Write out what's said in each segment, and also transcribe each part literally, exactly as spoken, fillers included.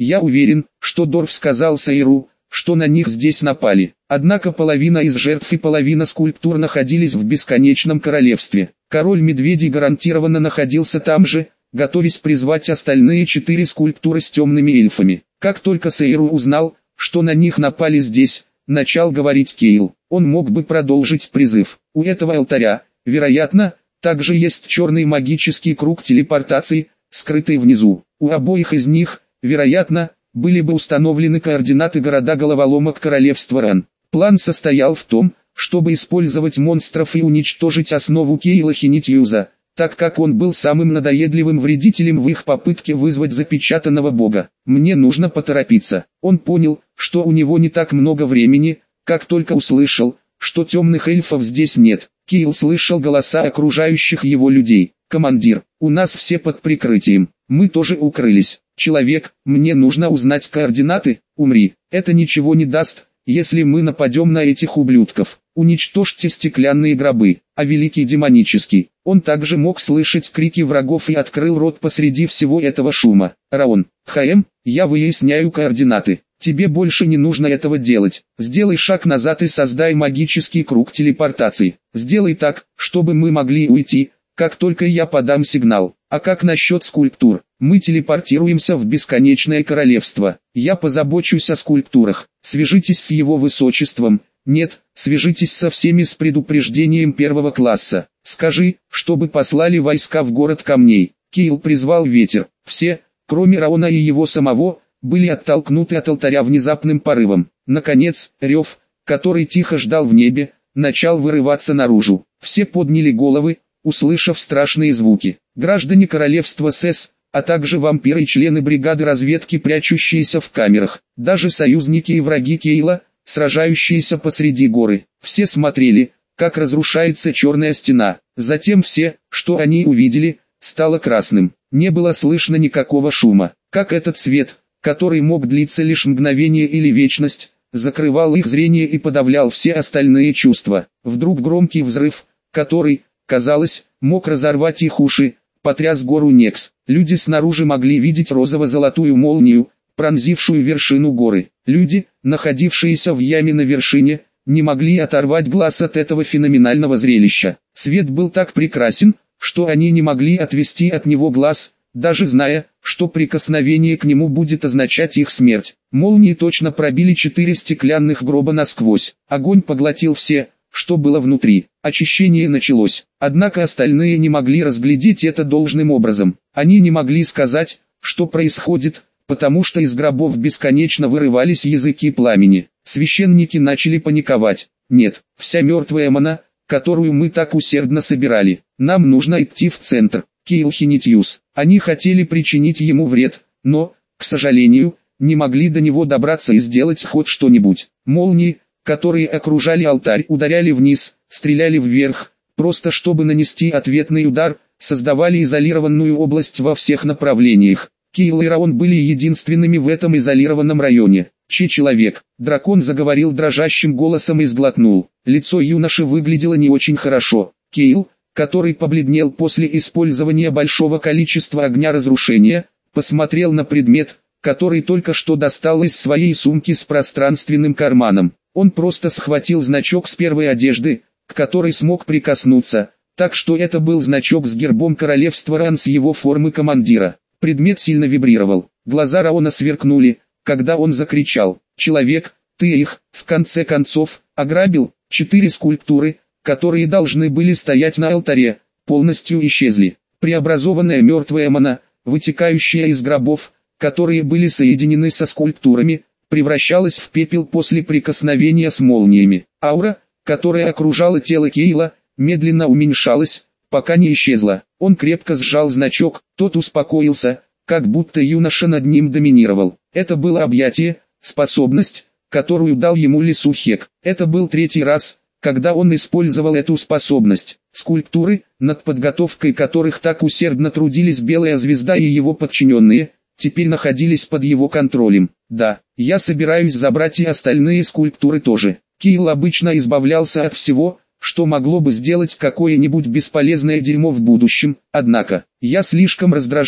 Я уверен, что Дорф сказал Сейру, что на них здесь напали. Однако половина из жертв и половина скульптур находились в бесконечном королевстве. Король медведей гарантированно находился там же, готовясь призвать остальные четыре скульптуры с темными эльфами. Как только Сейру узнал, что на них напали здесь, начал говорить Кейл. Он мог бы продолжить призыв. У этого алтаря, вероятно, также есть черный магический круг телепортации, скрытый внизу. У обоих из них, вероятно, были бы установлены координаты города-головоломок королевства Ран. План состоял в том, чтобы использовать монстров и уничтожить основу Кейла Хинитьюза, так как он был самым надоедливым вредителем в их попытке вызвать запечатанного бога. Мне нужно поторопиться. Он понял, что у него не так много времени, как только услышал, что темных эльфов здесь нет. Кейл слышал голоса окружающих его людей. «Командир, у нас все под прикрытием, мы тоже укрылись. Человек, мне нужно узнать координаты, умри. Это ничего не даст, если мы нападем на этих ублюдков. Уничтожьте стеклянные гробы». А великий демонический, он также мог слышать крики врагов и открыл рот посреди всего этого шума. «Раон, ХМ, я выясняю координаты. Тебе больше не нужно этого делать. Сделай шаг назад и создай магический круг телепортации. Сделай так, чтобы мы могли уйти, как только я подам сигнал. А как насчет скульптур? Мы телепортируемся в бесконечное королевство. Я позабочусь о скульптурах. Свяжитесь с его высочеством. Нет, свяжитесь со всеми с предупреждением первого класса. Скажи, чтобы послали войска в город камней». Кейл призвал ветер. Все, кроме Раона и его самого, были оттолкнуты от алтаря внезапным порывом. Наконец, рев, который тихо ждал в небе, начал вырываться наружу. Все подняли головы, услышав страшные звуки. Граждане королевства СЭС, а также вампиры и члены бригады разведки, прячущиеся в камерах, даже союзники и враги Кейла, сражающиеся посреди горы. Все смотрели, как разрушается черная стена. Затем все, что они увидели, стало красным. Не было слышно никакого шума. Как этот свет, который мог длиться лишь мгновение или вечность, закрывал их зрение и подавлял все остальные чувства. Вдруг громкий взрыв, который, казалось, мог разорвать их уши, потряс гору Некс. Люди снаружи могли видеть розово-золотую молнию, пронзившую вершину горы. Люди, находившиеся в яме на вершине, не могли оторвать глаз от этого феноменального зрелища. Свет был так прекрасен, что они не могли отвести от него глаз, даже зная, что прикосновение к нему будет означать их смерть. Молнии точно пробили четыре стеклянных гроба насквозь. Огонь поглотил все, что было внутри. Очищение началось. Однако остальные не могли разглядеть это должным образом. Они не могли сказать, что происходит, потому что из гробов бесконечно вырывались языки пламени. Священники начали паниковать. «Нет, вся мертвая мана, которую мы так усердно собирали. Нам нужно идти в центр». Кейл Хинитьюз. Они хотели причинить ему вред, но, к сожалению, не могли до него добраться и сделать хоть что-нибудь. Молнии, которые окружали алтарь, ударяли вниз, стреляли вверх, просто чтобы нанести ответный удар, создавали изолированную область во всех направлениях. Кейл и Раон были единственными в этом изолированном районе. «Че человек?» Дракон заговорил дрожащим голосом и сглотнул. Лицо юноши выглядело не очень хорошо. Кейл, который побледнел после использования большого количества огня разрушения, посмотрел на предмет, который только что достал из своей сумки с пространственным карманом. Он просто схватил значок с первой одежды, к которой смог прикоснуться, так что это был значок с гербом королевства Ран с его формы командира. Предмет сильно вибрировал. Глаза Раона сверкнули, когда он закричал: «Человек, ты их, в конце концов, ограбил!» Четыре скульптуры, которые должны были стоять на алтаре, полностью исчезли. Преобразованная мертвая мана, вытекающая из гробов, которые были соединены со скульптурами, превращалась в пепел после прикосновения с молниями. Аура, которая окружала тело Кейла, медленно уменьшалась, пока не исчезла. Он крепко сжал значок, тот успокоился, как будто юноша над ним доминировал. Это было объятие, способность, которую дал ему Лису Хек. Это был третий раз, когда он использовал эту способность. Скульптуры, над подготовкой которых так усердно трудились Белая Звезда и его подчиненные, теперь находились под его контролем. Да, я собираюсь забрать и остальные скульптуры тоже. Кейл обычно избавлялся от всего, что могло бы сделать какое-нибудь бесполезное дерьмо в будущем, однако, я слишком раздражен,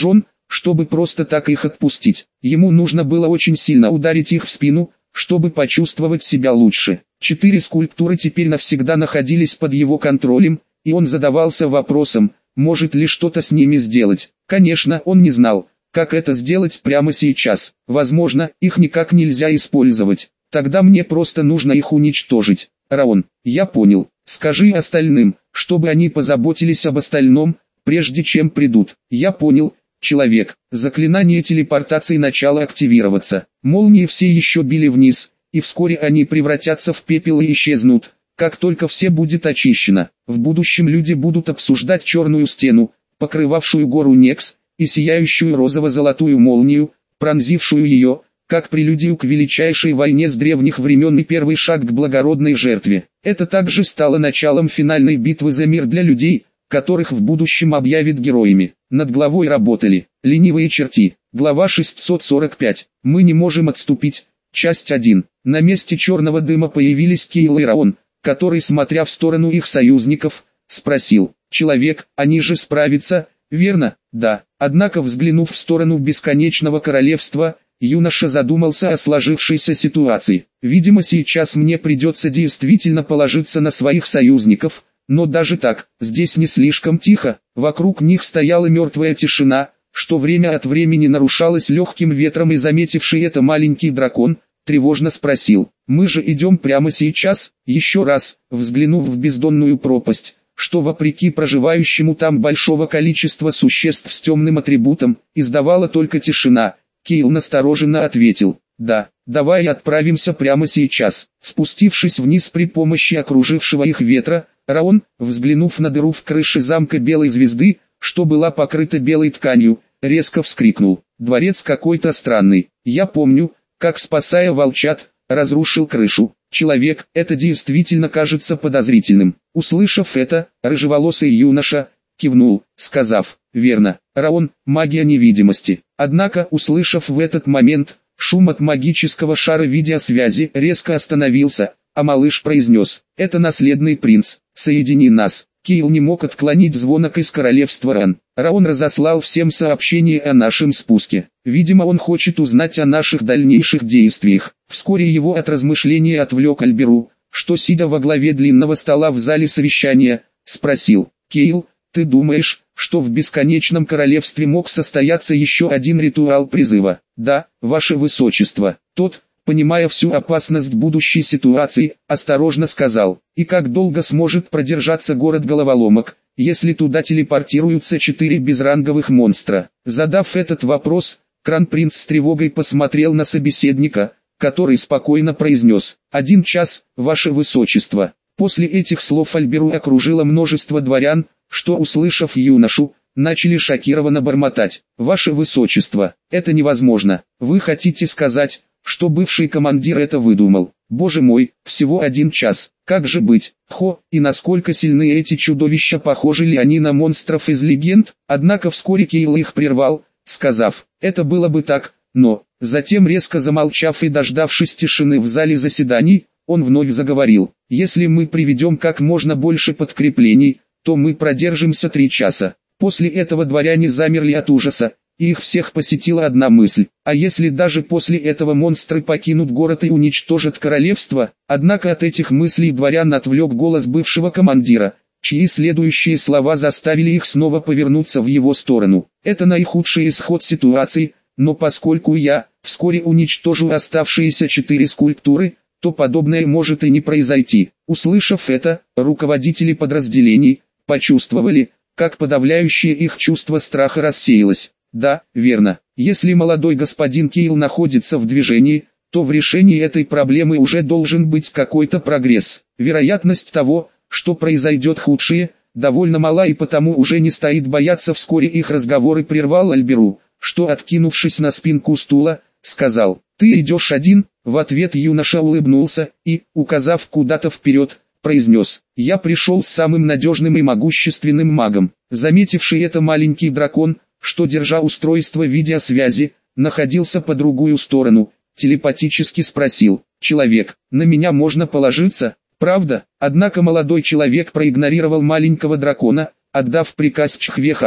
чтобы просто так их отпустить. Ему нужно было очень сильно ударить их в спину, чтобы почувствовать себя лучше. Четыре скульптуры теперь навсегда находились под его контролем, и он задавался вопросом, может ли что-то с ними сделать. Конечно, он не знал, как это сделать прямо сейчас. Возможно, их никак нельзя использовать. Тогда мне просто нужно их уничтожить. Раон, я понял. Скажи остальным, чтобы они позаботились об остальном, прежде чем придут. Я понял, человек. Заклинание телепортации начало активироваться. Молнии все еще били вниз, и вскоре они превратятся в пепел и исчезнут, как только все будет очищено. В будущем люди будут обсуждать черную стену, покрывавшую гору Некс, и сияющую розово-золотую молнию, пронзившую ее, как прелюдию к величайшей войне с древних времен и первый шаг к благородной жертве. Это также стало началом финальной битвы за мир для людей, которых в будущем объявят героями. Над главой работали ленивые черти. Глава шестьсот сорок пять. Мы не можем отступить. Часть один. На месте черного дыма появились Кейл и Раон, который, смотря в сторону их союзников, спросил: «Человек, они же справятся, верно?» «Да». Однако, взглянув в сторону бесконечного королевства, юноша задумался о сложившейся ситуации. «Видимо, сейчас мне придется действительно положиться на своих союзников, но даже так, здесь не слишком тихо». Вокруг них стояла мертвая тишина, что время от времени нарушалось легким ветром, и заметивший это маленький дракон тревожно спросил: «Мы же идем прямо сейчас?» Еще раз, взглянув в бездонную пропасть, что вопреки проживающему там большого количества существ с темным атрибутом, издавала только тишина, Кейл настороженно ответил: «Да, давай отправимся прямо сейчас». Спустившись вниз при помощи окружившего их ветра, Раон, взглянув на дыру в крыше замка Белой Звезды, что была покрыта белой тканью, резко вскрикнул: «Дворец какой-то странный. Я помню, как, спасая волчат, разрушил крышу. Человек, это действительно кажется подозрительным». Услышав это, рыжеволосый юноша кивнул, сказав: «Верно, Раон, магия невидимости». Однако, услышав в этот момент шум от магического шара видеосвязи, резко остановился, а малыш произнес: «Это наследный принц, соедини нас». Кейл не мог отклонить звонок из королевства Ран. Раон разослал всем сообщение о нашем спуске. Видимо, он хочет узнать о наших дальнейших действиях. Вскоре его от размышления отвлек Альберу, что, сидя во главе длинного стола в зале совещания, спросил: «Кейл, ты думаешь, что в бесконечном королевстве мог состояться еще один ритуал призыва?» «Да, ваше высочество». Тот, понимая всю опасность будущей ситуации, осторожно сказал: «И как долго сможет продержаться город головоломок, если туда телепортируются четыре безранговых монстра?» Задав этот вопрос, Кронпринц с тревогой посмотрел на собеседника, который спокойно произнес: «Один час, ваше высочество». После этих слов Альберу окружило множество дворян, что, услышав юношу, начали шокированно бормотать: «Ваше высочество, это невозможно. Вы хотите сказать, что бывший командир это выдумал? Боже мой, всего один час. Как же быть? Хо, и насколько сильны эти чудовища, похожи ли они на монстров из легенд?» Однако вскоре Кейл их прервал, сказав: «Это было бы так, но...» Затем, резко замолчав и дождавшись тишины в зале заседаний, он вновь заговорил: «Если мы приведем как можно больше подкреплений, то мы продержимся три часа». После этого дворяне замерли от ужаса, и их всех посетила одна мысль: а если даже после этого монстры покинут город и уничтожат королевство? Однако от этих мыслей дворян отвлек голос бывшего командира, чьи следующие слова заставили их снова повернуться в его сторону: «Это наихудший исход ситуации, но поскольку я вскоре уничтожу оставшиеся четыре скульптуры, то подобное может и не произойти». Услышав это, руководители подразделений почувствовали, как подавляющее их чувство страха рассеялось. Да, верно. Если молодой господин Кейл находится в движении, то в решении этой проблемы уже должен быть какой-то прогресс. Вероятность того, что произойдет худшее, довольно мала, и потому уже не стоит бояться. Вскоре их разговоры прервал Альберу, что, откинувшись на спинку стула, сказал: «Ты идешь один?» В ответ юноша улыбнулся и, указав куда-то вперед, произнес: «Я пришел с самым надежным и могущественным магом». Заметивший это маленький дракон, что, держа устройство видеосвязи, находился по другую сторону, телепатически спросил: «Человек, на меня можно положиться, правда?» Однако молодой человек проигнорировал маленького дракона, отдав приказ Чхвехану.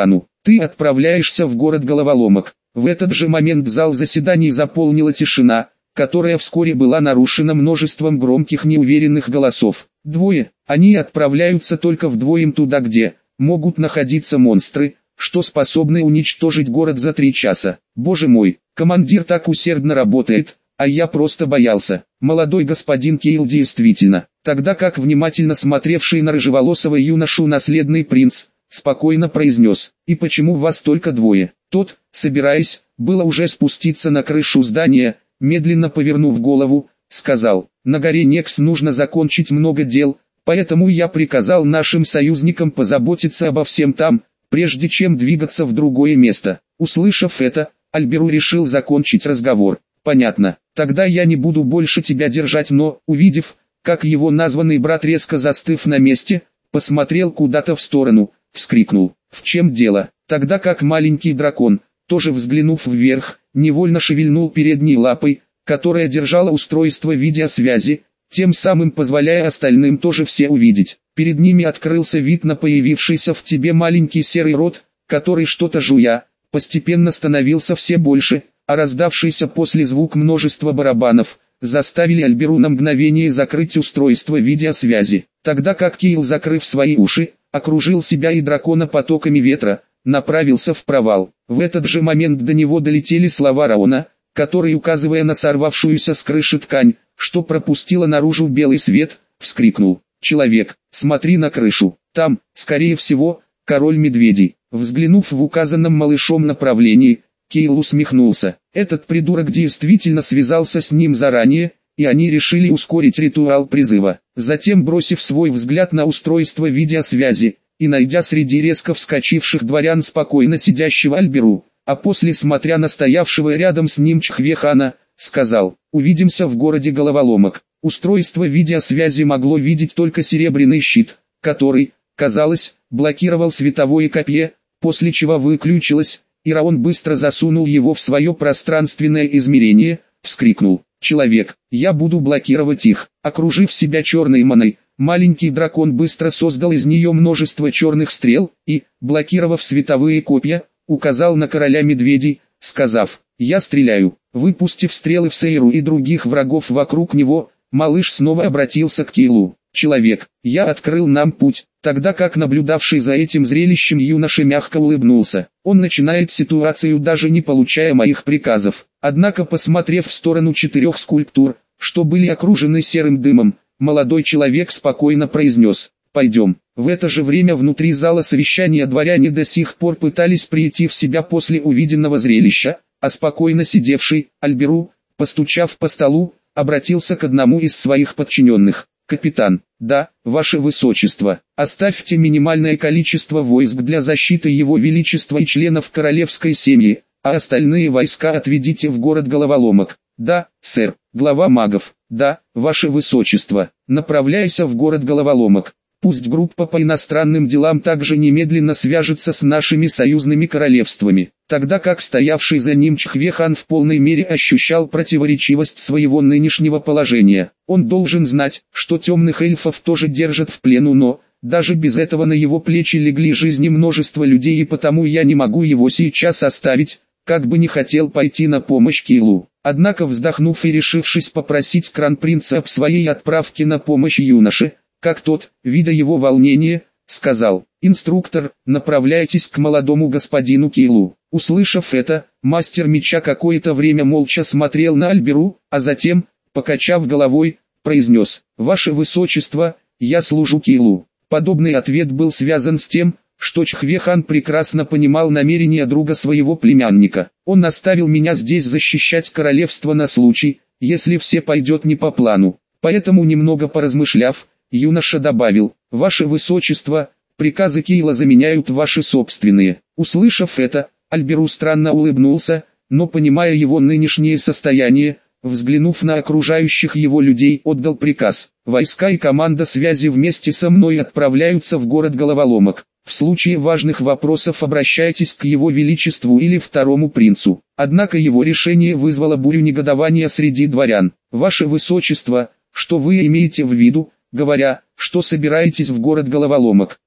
Ты отправляешься в город Головоломок. В этот же момент зал заседаний заполнила тишина, которая вскоре была нарушена множеством громких неуверенных голосов. Двое, они отправляются только вдвоем туда, где могут находиться монстры, что способны уничтожить город за три часа. Боже мой, командир так усердно работает, а я просто боялся. Молодой господин Кейл действительно, тогда как внимательно смотревший на рыжеволосого юношу наследный принц, спокойно произнес: «И почему вас только двое?» Тот, собираясь, было уже спуститься на крышу здания, медленно повернув голову, сказал: «На горе Некс нужно закончить много дел, поэтому я приказал нашим союзникам позаботиться обо всем там, прежде чем двигаться в другое место». Услышав это, Альберу решил закончить разговор. «Понятно, тогда я не буду больше тебя держать», но, увидев, как его названный брат, резко застыв на месте, посмотрел куда-то в сторону, вскрикнул: «В чем дело?», тогда как маленький дракон, тоже взглянув вверх, невольно шевельнул передней лапой, которая держала устройство видеосвязи, тем самым позволяя остальным тоже все увидеть. Перед ними открылся вид на появившийся в тебе маленький серый рот, который, что-то жуя, постепенно становился все больше, а раздавшийся после звук множества барабанов заставили Альберу на мгновение закрыть устройство видеосвязи, тогда как Кейл, закрыв свои уши, окружил себя и дракона потоками ветра, направился в провал. В этот же момент до него долетели слова Раона, который, указывая на сорвавшуюся с крыши ткань, что пропустила наружу белый свет, вскрикнул: «Человек, смотри на крышу, там, скорее всего, король медведей». Взглянув в указанном малышом направлении, Кейл усмехнулся. Этот придурок действительно связался с ним заранее, и они решили ускорить ритуал призыва. Затем, бросив свой взгляд на устройство видеосвязи, и найдя среди резко вскочивших дворян спокойно сидящего Альберу, а после смотря на стоявшего рядом с ним Чхвехана, сказал: «Увидимся в городе Головоломок». Устройство видеосвязи могло видеть только серебряный щит, который, казалось, блокировал световое копье, после чего выключилось, и Раон быстро засунул его в свое пространственное измерение, вскрикнул: «Человек, я буду блокировать их». Окружив себя черной маной, маленький дракон быстро создал из нее множество черных стрел, и, блокировав световые копья, указал на короля медведей, сказав: «Я стреляю». Выпустив стрелы в Сейру и других врагов вокруг него, малыш снова обратился к Кейлу: «Человек, я открыл нам путь», тогда как наблюдавший за этим зрелищем юноша мягко улыбнулся. Он начинает ситуацию, даже не получая моих приказов. Однако, посмотрев в сторону четырех скульптур, что были окружены серым дымом, молодой человек спокойно произнес: «Пойдем». В это же время внутри зала совещания дворяне до сих пор пытались прийти в себя после увиденного зрелища, а спокойно сидевший Альберу, постучав по столу, обратился к одному из своих подчиненных: «Капитан, да, ваше высочество, оставьте минимальное количество войск для защиты его величества и членов королевской семьи, а остальные войска отведите в город Головоломок». «Да, сэр». Глава магов: «Да, ваше высочество, направляйся в город Головоломок. Пусть группа по иностранным делам также немедленно свяжется с нашими союзными королевствами». Тогда как стоявший за ним Чхвехан в полной мере ощущал противоречивость своего нынешнего положения. Он должен знать, что темных эльфов тоже держат в плену, но, даже без этого на его плечи легли жизни множества людей, и потому я не могу его сейчас оставить, как бы не хотел пойти на помощь Кейлу. Однако, вздохнув и решившись попросить Кронпринца об своей отправке на помощь юноше, как тот, видя его волнение, сказал: «Инструктор, направляйтесь к молодому господину Кейлу». Услышав это, мастер меча какое-то время молча смотрел на Альберу, а затем, покачав головой, произнес: «Ваше высочество, я служу Кейлу». Подобный ответ был связан с тем, что Чхвехан прекрасно понимал намерения друга своего племянника. «Он оставил меня здесь защищать королевство на случай, если все пойдет не по плану». Поэтому, немного поразмышляв, юноша добавил: «Ваше высочество, приказы Кейла заменяют ваши собственные». Услышав это, Альберу странно улыбнулся, но, понимая его нынешнее состояние, взглянув на окружающих его людей, отдал приказ: «Войска и команда связи вместе со мной отправляются в город Головоломок. В случае важных вопросов обращайтесь к его величеству или второму принцу». Однако его решение вызвало бурю негодования среди дворян. «Ваше высочество, что вы имеете в виду, говоря, что собираетесь в город Головоломок?»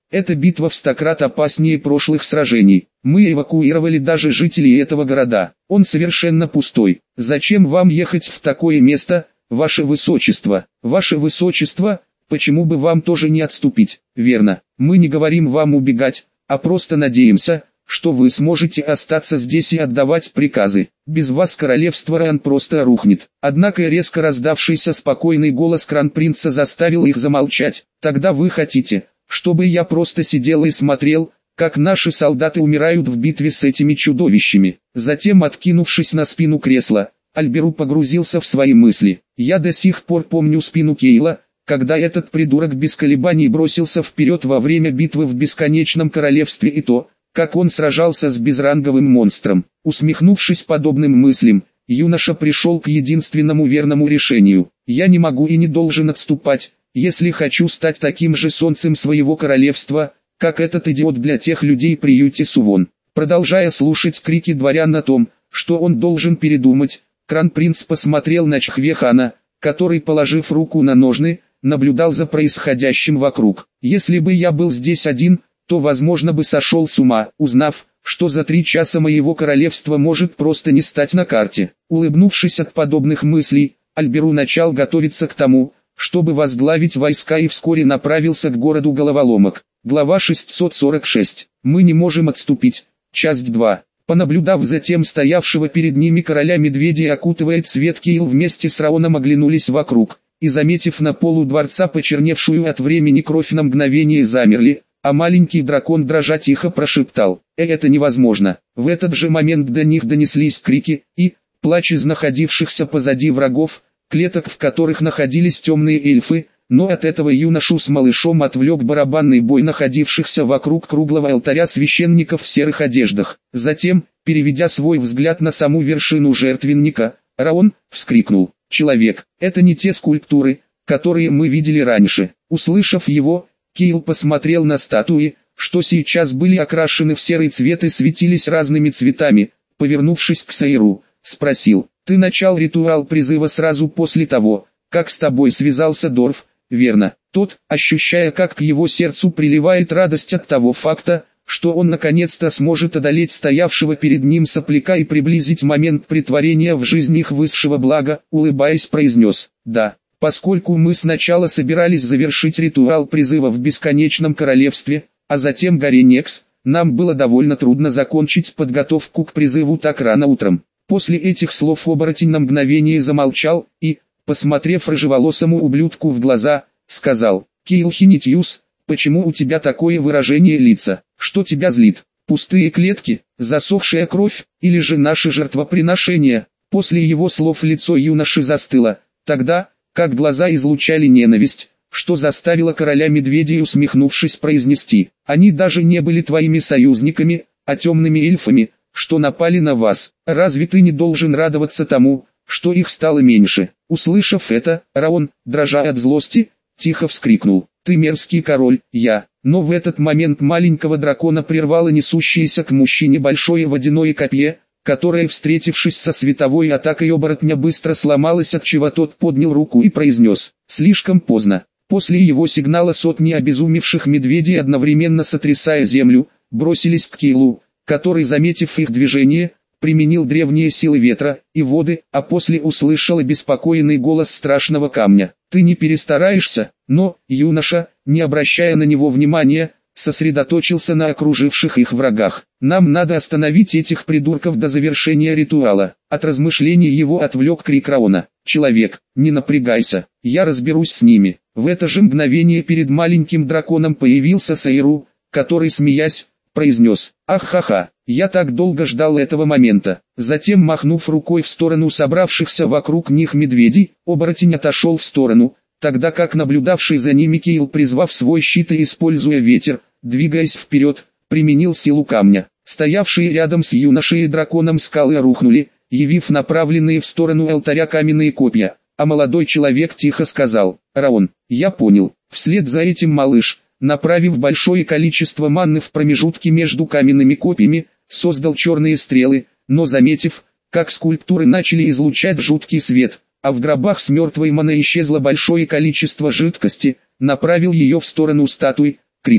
Эта битва в сто крат опаснее прошлых сражений. Мы эвакуировали даже жителей этого города. Он совершенно пустой. Зачем вам ехать в такое место, ваше высочество? Ваше высочество, почему бы вам тоже не отступить? Верно, мы не говорим вам убегать, а просто надеемся, что вы сможете остаться здесь и отдавать приказы. Без вас королевство Ран просто рухнет. Однако резко раздавшийся спокойный голос кронпринца заставил их замолчать. Тогда вы хотите, чтобы я просто сидел и смотрел, как наши солдаты умирают в битве с этими чудовищами? Затем, откинувшись на спину кресла, Альберу погрузился в свои мысли. Я до сих пор помню спину Кейла, когда этот придурок без колебаний бросился вперед во время битвы в Бесконечном Королевстве, и то, как он сражался с безранговым монстром. Усмехнувшись подобным мыслям, юноша пришел к единственному верному решению. Я не могу и не должен отступать, если хочу стать таким же солнцем своего королевства, как этот идиот для тех людей в приюте Сувон. Продолжая слушать крики дворян о том, что он должен передумать, кронпринц посмотрел на Чхвехана, который, положив руку на ножны, наблюдал за происходящим вокруг. Если бы я был здесь один, то возможно бы сошел с ума, узнав, что за три часа моего королевства может просто не стать на карте. Улыбнувшись от подобных мыслей, Альберу начал готовиться к тому, чтобы возглавить войска, и вскоре направился к городу Головоломок. Глава шестьсот сорок шесть. Мы не можем отступить. Часть два. Понаблюдав за тем стоявшего перед ними короля медведя и окутывая цвет, Кейл вместе с Раоном оглянулись вокруг, и, заметив на полу дворца почерневшую от времени кровь, на мгновение замерли, а маленький дракон дрожа тихо прошептал: «Э, это невозможно». В этот же момент до них донеслись крики и плач из находившихся позади врагов, клеток в которых находились темные эльфы, но от этого юношу с малышом отвлек барабанный бой находившихся вокруг круглого алтаря священников в серых одеждах. Затем, переведя свой взгляд на саму вершину жертвенника, Раон вскрикнул: «Человек, это не те скульптуры, которые мы видели раньше». Услышав его, Кейл посмотрел на статуи, что сейчас были окрашены в серый цвет и светились разными цветами. Повернувшись к Сейру, спросил: «Ты начал ритуал призыва сразу после того, как с тобой связался Дорф, верно?» Тот, ощущая, как к его сердцу приливает радость от того факта, что он наконец-то сможет одолеть стоявшего перед ним сопляка и приблизить момент претворения в жизнь их высшего блага, улыбаясь, произнес: «Да, поскольку мы сначала собирались завершить ритуал призыва в Бесконечном Королевстве, а затем горе Некс, нам было довольно трудно закончить подготовку к призыву так рано утром». После этих слов оборотень на мгновение замолчал и, посмотрев рыжеволосому ублюдку в глаза, сказал: «Кейл Хинитьюс, почему у тебя такое выражение лица? Что тебя злит? Пустые клетки, засохшая кровь, или же наши жертвоприношения?» После его слов лицо юноши застыло, тогда, как глаза излучали ненависть, что заставило короля медведей, усмехнувшись, произнести: «Они даже не были твоими союзниками, а темными эльфами, что напали на вас. Разве ты не должен радоваться тому, что их стало меньше?» Услышав это, Раон, дрожа от злости, тихо вскрикнул: «Ты мерзкий король, я». Но в этот момент маленького дракона прервало несущееся к мужчине большое водяное копье, которое, встретившись со световой атакой оборотня, быстро сломалось, отчего тот поднял руку и произнес: «Слишком поздно». После его сигнала сотни обезумевших медведей, одновременно сотрясая землю, бросились к Кейлу, который, заметив их движение, применил древние силы ветра и воды, а после услышал обеспокоенный голос страшного камня: «Ты не перестараешься?» Но юноша, не обращая на него внимания, сосредоточился на окруживших их врагах. «Нам надо остановить этих придурков до завершения ритуала». От размышлений его отвлек крик Раона: «Человек, не напрягайся, я разберусь с ними». В это же мгновение перед маленьким драконом появился Сейру, который, смеясь, произнес: «Ах-ха-ха, я так долго ждал этого момента». Затем, махнув рукой в сторону собравшихся вокруг них медведей, оборотень отошел в сторону, тогда как наблюдавший за ними Кейл, призвав свой щит и используя ветер, двигаясь вперед, применил силу камня. Стоявшие рядом с юношей и драконом скалы рухнули, явив направленные в сторону алтаря каменные копья, а молодой человек тихо сказал: «Раон, я понял». Вслед за этим малыш, направив большое количество манны в промежутки между каменными копьями, создал черные стрелы, но, заметив, как скульптуры начали излучать жуткий свет, а в гробах с мертвой маной исчезло большое количество жидкости, направил ее в сторону статуи, крикнув: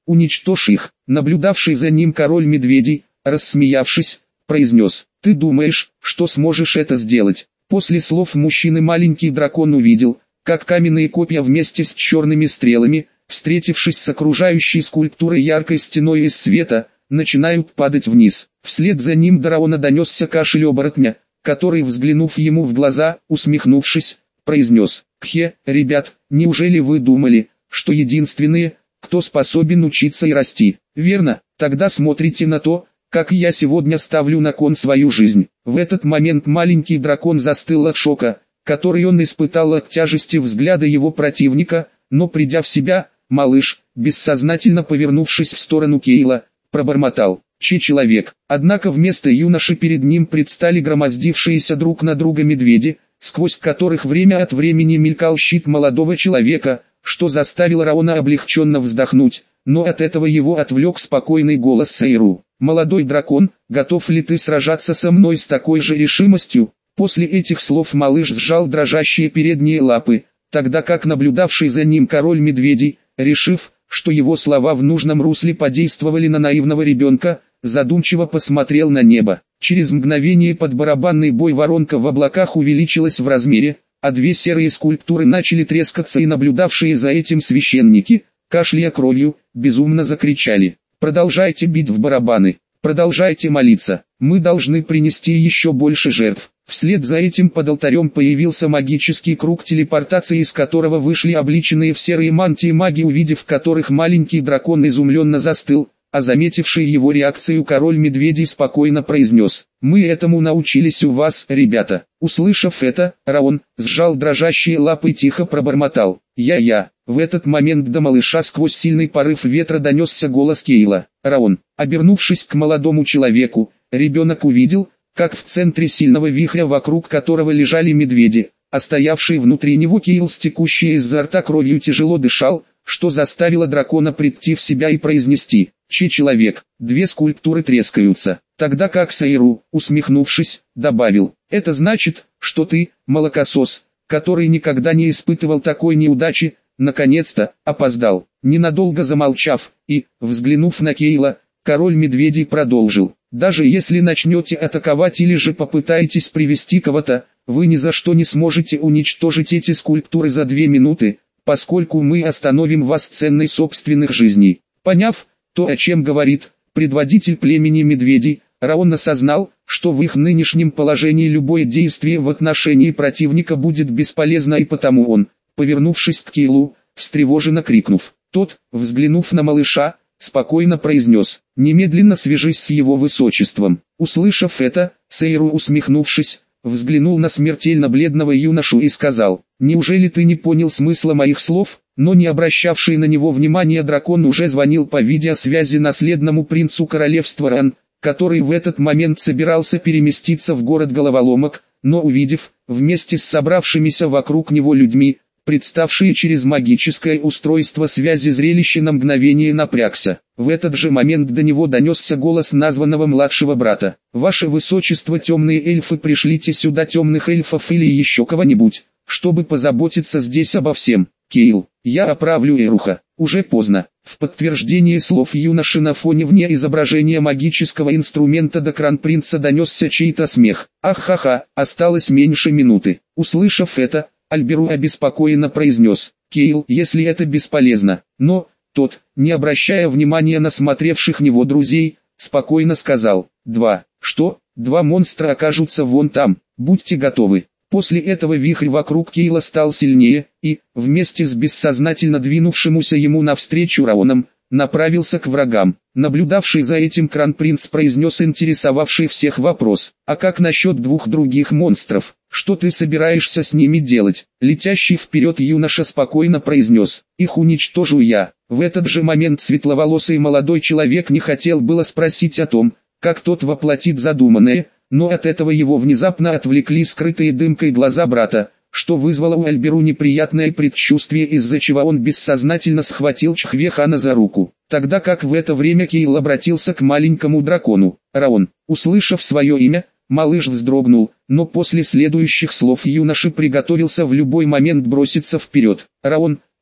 уничтожь их. Наблюдавший за ним король медведей, рассмеявшись, произнес: «Ты думаешь, что сможешь это сделать?» После слов мужчины маленький дракон увидел, как каменные копья вместе с черными стрелами, встретившись с окружающей скульптурой яркой стеной из света, начинают падать вниз. Вслед за ним до Раона донесся кашель оборотня, который, взглянув ему в глаза, усмехнувшись, произнес: «Кхе, ребят, неужели вы думали, что единственные, кто способен учиться и расти? Верно, тогда смотрите на то, как я сегодня ставлю на кон свою жизнь». В этот момент маленький дракон застыл от шока, который он испытал от тяжести взгляда его противника, но придя в себя, малыш, бессознательно повернувшись в сторону Кейла, пробормотал: «Че человек?». Однако вместо юноши перед ним предстали громоздившиеся друг на друга медведи, сквозь которых время от времени мелькал щит молодого человека, что заставило Раона облегченно вздохнуть, но от этого его отвлек спокойный голос Сейру: «Молодой дракон, готов ли ты сражаться со мной с такой же решимостью?» После этих слов малыш сжал дрожащие передние лапы, тогда как наблюдавший за ним король медведей, решив, что его слова в нужном русле подействовали на наивного ребенка, задумчиво посмотрел на небо. Через мгновение под барабанный бой воронка в облаках увеличилась в размере, а две серые скульптуры начали трескаться, и наблюдавшие за этим священники, кашляя кровью, безумно закричали: «Продолжайте бить в барабаны, продолжайте молиться, мы должны принести еще больше жертв». Вслед за этим под алтарем появился магический круг телепортации, из которого вышли обличенные в серые мантии маги, увидев которых маленький дракон изумленно застыл, а заметивший его реакцию король медведей спокойно произнес: «Мы этому научились у вас, ребята». Услышав это, Раон сжал дрожащие лапы и тихо пробормотал: «Я-я». В этот момент до малыша сквозь сильный порыв ветра донесся голос Кейла. Раон, обернувшись к молодому человеку, ребенок увидел, как в центре сильного вихря, вокруг которого лежали медведи, а стоявший внутри него Кейл с текущей изо рта кровью тяжело дышал, что заставило дракона прийти в себя и произнести: «Че человек?». Две скульптуры трескаются, тогда как Сейру, усмехнувшись, добавил: «Это значит, что ты, молокосос, который никогда не испытывал такой неудачи, наконец-то опоздал». Ненадолго замолчав и, взглянув на Кейла, король медведей продолжил: «Даже если начнете атаковать или же попытаетесь привести кого-то, вы ни за что не сможете уничтожить эти скульптуры за две минуты, поскольку мы остановим вас ценной собственных жизней». Поняв то, о чем говорит предводитель племени медведей, Раон осознал, что в их нынешнем положении любое действие в отношении противника будет бесполезно, и потому он, повернувшись к Кейлу, встревоженно крикнув, тот, взглянув на малыша, спокойно произнес: «Немедленно свяжись с его высочеством». Услышав это, Сейру, усмехнувшись, взглянул на смертельно бледного юношу и сказал: «Неужели ты не понял смысла моих слов?» Но не обращавший на него внимания дракон уже звонил по видеосвязи наследному принцу королевства Ран, который в этот момент собирался переместиться в город Головоломок, но увидев, вместе с собравшимися вокруг него людьми, представшие через магическое устройство связи, зрелище на мгновение напрягся. В этот же момент до него донесся голос названного младшего брата: «Ваше высочество, темные эльфы, пришлите сюда темных эльфов или еще кого-нибудь, чтобы позаботиться здесь обо всем». «Кейл, я оправлю Эруха, уже поздно». В подтверждение слов юноши на фоне вне изображения магического инструмента до кронпринца донесся чей-то смех. «Ах-ха-ха, осталось меньше минуты». Услышав это, Альберу обеспокоенно произнес: «Кейл, если это бесполезно». Но тот, не обращая внимания на смотревших него друзей, спокойно сказал: «Два». «Что? Два монстра окажутся вон там, будьте готовы». После этого вихрь вокруг Кейла стал сильнее, и, вместе с бессознательно двинувшемуся ему навстречу Раоном, направился к врагам. Наблюдавший за этим кронпринц произнес интересовавший всех вопрос: «А как насчет двух других монстров? Что ты собираешься с ними делать?» Летящий вперед юноша спокойно произнес: «Их уничтожу я». В этот же момент светловолосый молодой человек не хотел было спросить о том, как тот воплотит задуманное, но от этого его внезапно отвлекли скрытые дымкой глаза брата, что вызвало у Альберу неприятное предчувствие, из-за чего он бессознательно схватил Чхвехана за руку. Тогда как в это время Кейл обратился к маленькому дракону: «Раон». Услышав свое имя, малыш вздрогнул, но после следующих слов юноши приготовился в любой момент броситься вперед. Раон,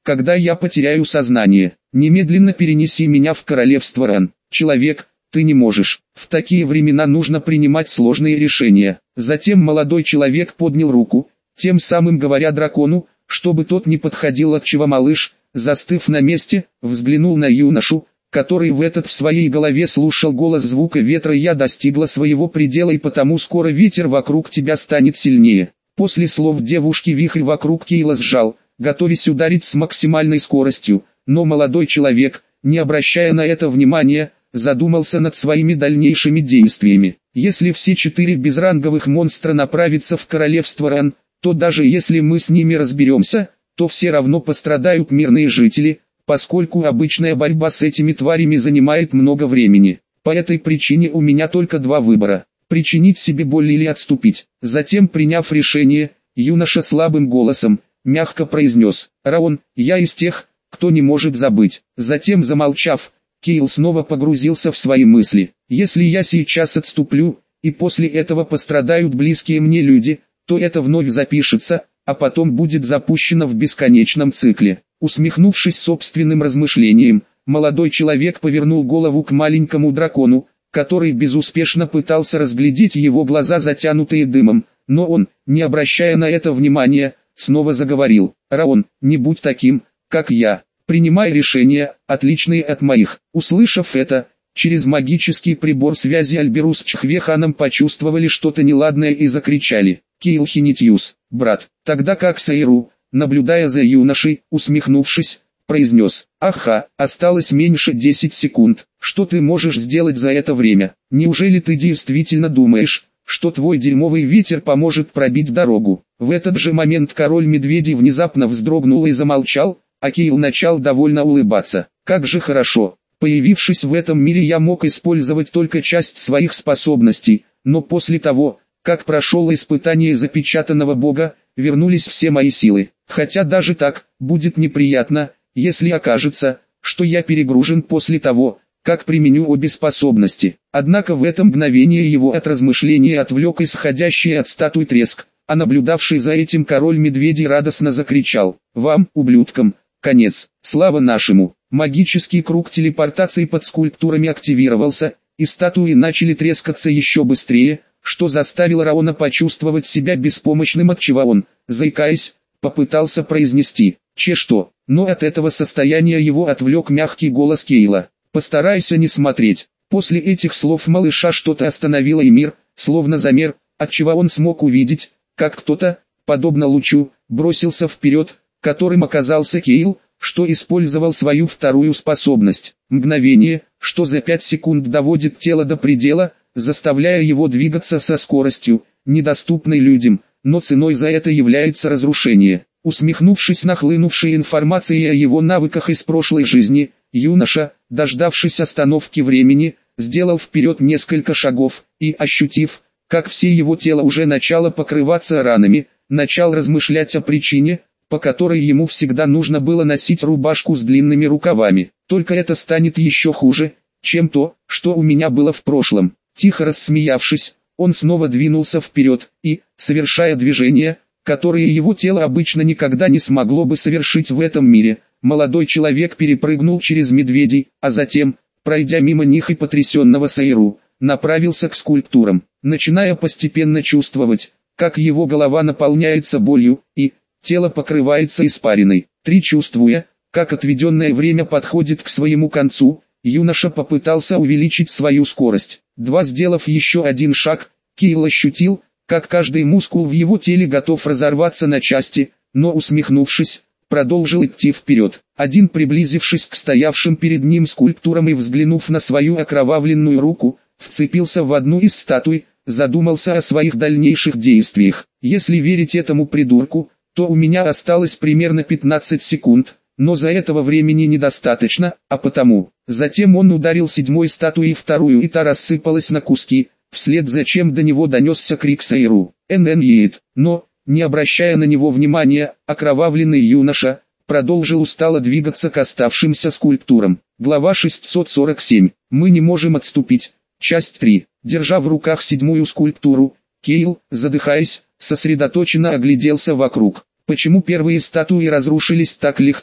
когда я потеряю сознание. Немедленно перенеси меня в королевство Ран. Человек, ты не можешь. В такие времена нужно принимать сложные решения. Затем молодой человек поднял руку, тем самым говоря дракону, чтобы тот не подходил, отчего малыш, застыв на месте, взглянул на юношу, который в этот в своей голове слушал голос звука ветра. Я достигла своего предела, и потому скоро ветер вокруг тебя станет сильнее. После слов девушки вихрь вокруг Кейла сжал, готовясь ударить с максимальной скоростью, но молодой человек, не обращая на это внимания, задумался над своими дальнейшими действиями. Если все четыре безранговых монстра направятся в королевство Ран, то даже если мы с ними разберемся, то все равно пострадают мирные жители, поскольку обычная борьба с этими тварями занимает много времени. По этой причине у меня только два выбора: причинить себе боль или отступить. Затем, приняв решение, юноша слабым голосом, мягко произнес: «Раон, я из тех, кто не может забыть». Затем, замолчав, Кейл снова погрузился в свои мысли. «Если я сейчас отступлю, и после этого пострадают близкие мне люди, то это вновь запишется, а потом будет запущено в бесконечном цикле». Усмехнувшись собственным размышлением, молодой человек повернул голову к маленькому дракону, который безуспешно пытался разглядеть его глаза, затянутые дымом, но он, не обращая на это внимания, снова заговорил: «Раон, не будь таким, как я. Принимай решения, отличные от моих». Услышав это, через магический прибор связи Альберу с Чхвеханом почувствовали что-то неладное и закричали: «Кейл Хинитьюс, брат!» Тогда как Сейру, наблюдая за юношей, усмехнувшись, произнес: «Аха, осталось меньше десять секунд. Что ты можешь сделать за это время? Неужели ты действительно думаешь, что твой дерьмовый ветер поможет пробить дорогу?» В этот же момент король медведей внезапно вздрогнул и замолчал, а Кейл начал довольно улыбаться. «Как же хорошо! Появившись в этом мире, я мог использовать только часть своих способностей, но после того, как прошел испытание запечатанного бога, вернулись все мои силы. Хотя даже так, будет неприятно, если окажется, что я перегружен после того, как применю обе способности». Однако в это мгновение его от размышления отвлек исходящий от статуи треск, а наблюдавший за этим король медведей радостно закричал: «Вам, ублюдкам, конец! Слава нашему!» Магический круг телепортации под скульптурами активировался, и статуи начали трескаться еще быстрее, что заставило Раона почувствовать себя беспомощным, отчего он, заикаясь, попытался произнести: «Че что?». Но от этого состояния его отвлек мягкий голос Кейла: «Постарайся не смотреть». После этих слов малыша что-то остановило и мир, словно замер, отчего он смог увидеть, как кто-то, подобно лучу, бросился вперед, которым оказался Кейл, что использовал свою вторую способность. Мгновение, что за пять секунд доводит тело до предела, заставляя его двигаться со скоростью, недоступной людям, но ценой за это является разрушение. Усмехнувшись нахлынувшей информацией о его навыках из прошлой жизни, юноша, дождавшись остановки времени, сделал вперед несколько шагов, и, ощутив, как все его тело уже начало покрываться ранами, начал размышлять о причине, по которой ему всегда нужно было носить рубашку с длинными рукавами. Только это станет еще хуже, чем то, что у меня было в прошлом. Тихо рассмеявшись, он снова двинулся вперед, и, совершая движения, которые его тело обычно никогда не смогло бы совершить в этом мире, молодой человек перепрыгнул через медведей, а затем, пройдя мимо них и потрясенного Сейру, направился к скульптурам, начиная постепенно чувствовать, как его голова наполняется болью, и тело покрывается испариной. Три чувствуя, как отведенное время подходит к своему концу, юноша попытался увеличить свою скорость. Два Сделав еще один шаг, Кейл ощутил, как каждый мускул в его теле готов разорваться на части, но усмехнувшись, продолжил идти вперед. Один, приблизившись к стоявшим перед ним скульптурам и взглянув на свою окровавленную руку, вцепился в одну из статуй, задумался о своих дальнейших действиях. «Если верить этому придурку, то у меня осталось примерно пятнадцать секунд, но за этого времени недостаточно, а потому...» Затем он ударил седьмой статуей вторую, и та рассыпалась на куски, вслед за чем до него донесся крик Сейру: «эн эн ед». Но, не обращая на него внимания, окровавленный юноша продолжил устало двигаться к оставшимся скульптурам. Глава шестьсот сорок семь. Мы не можем отступить. Часть три. Держа в руках седьмую скульптуру, Кейл, задыхаясь, сосредоточенно огляделся вокруг. Почему первые статуи разрушились так легко?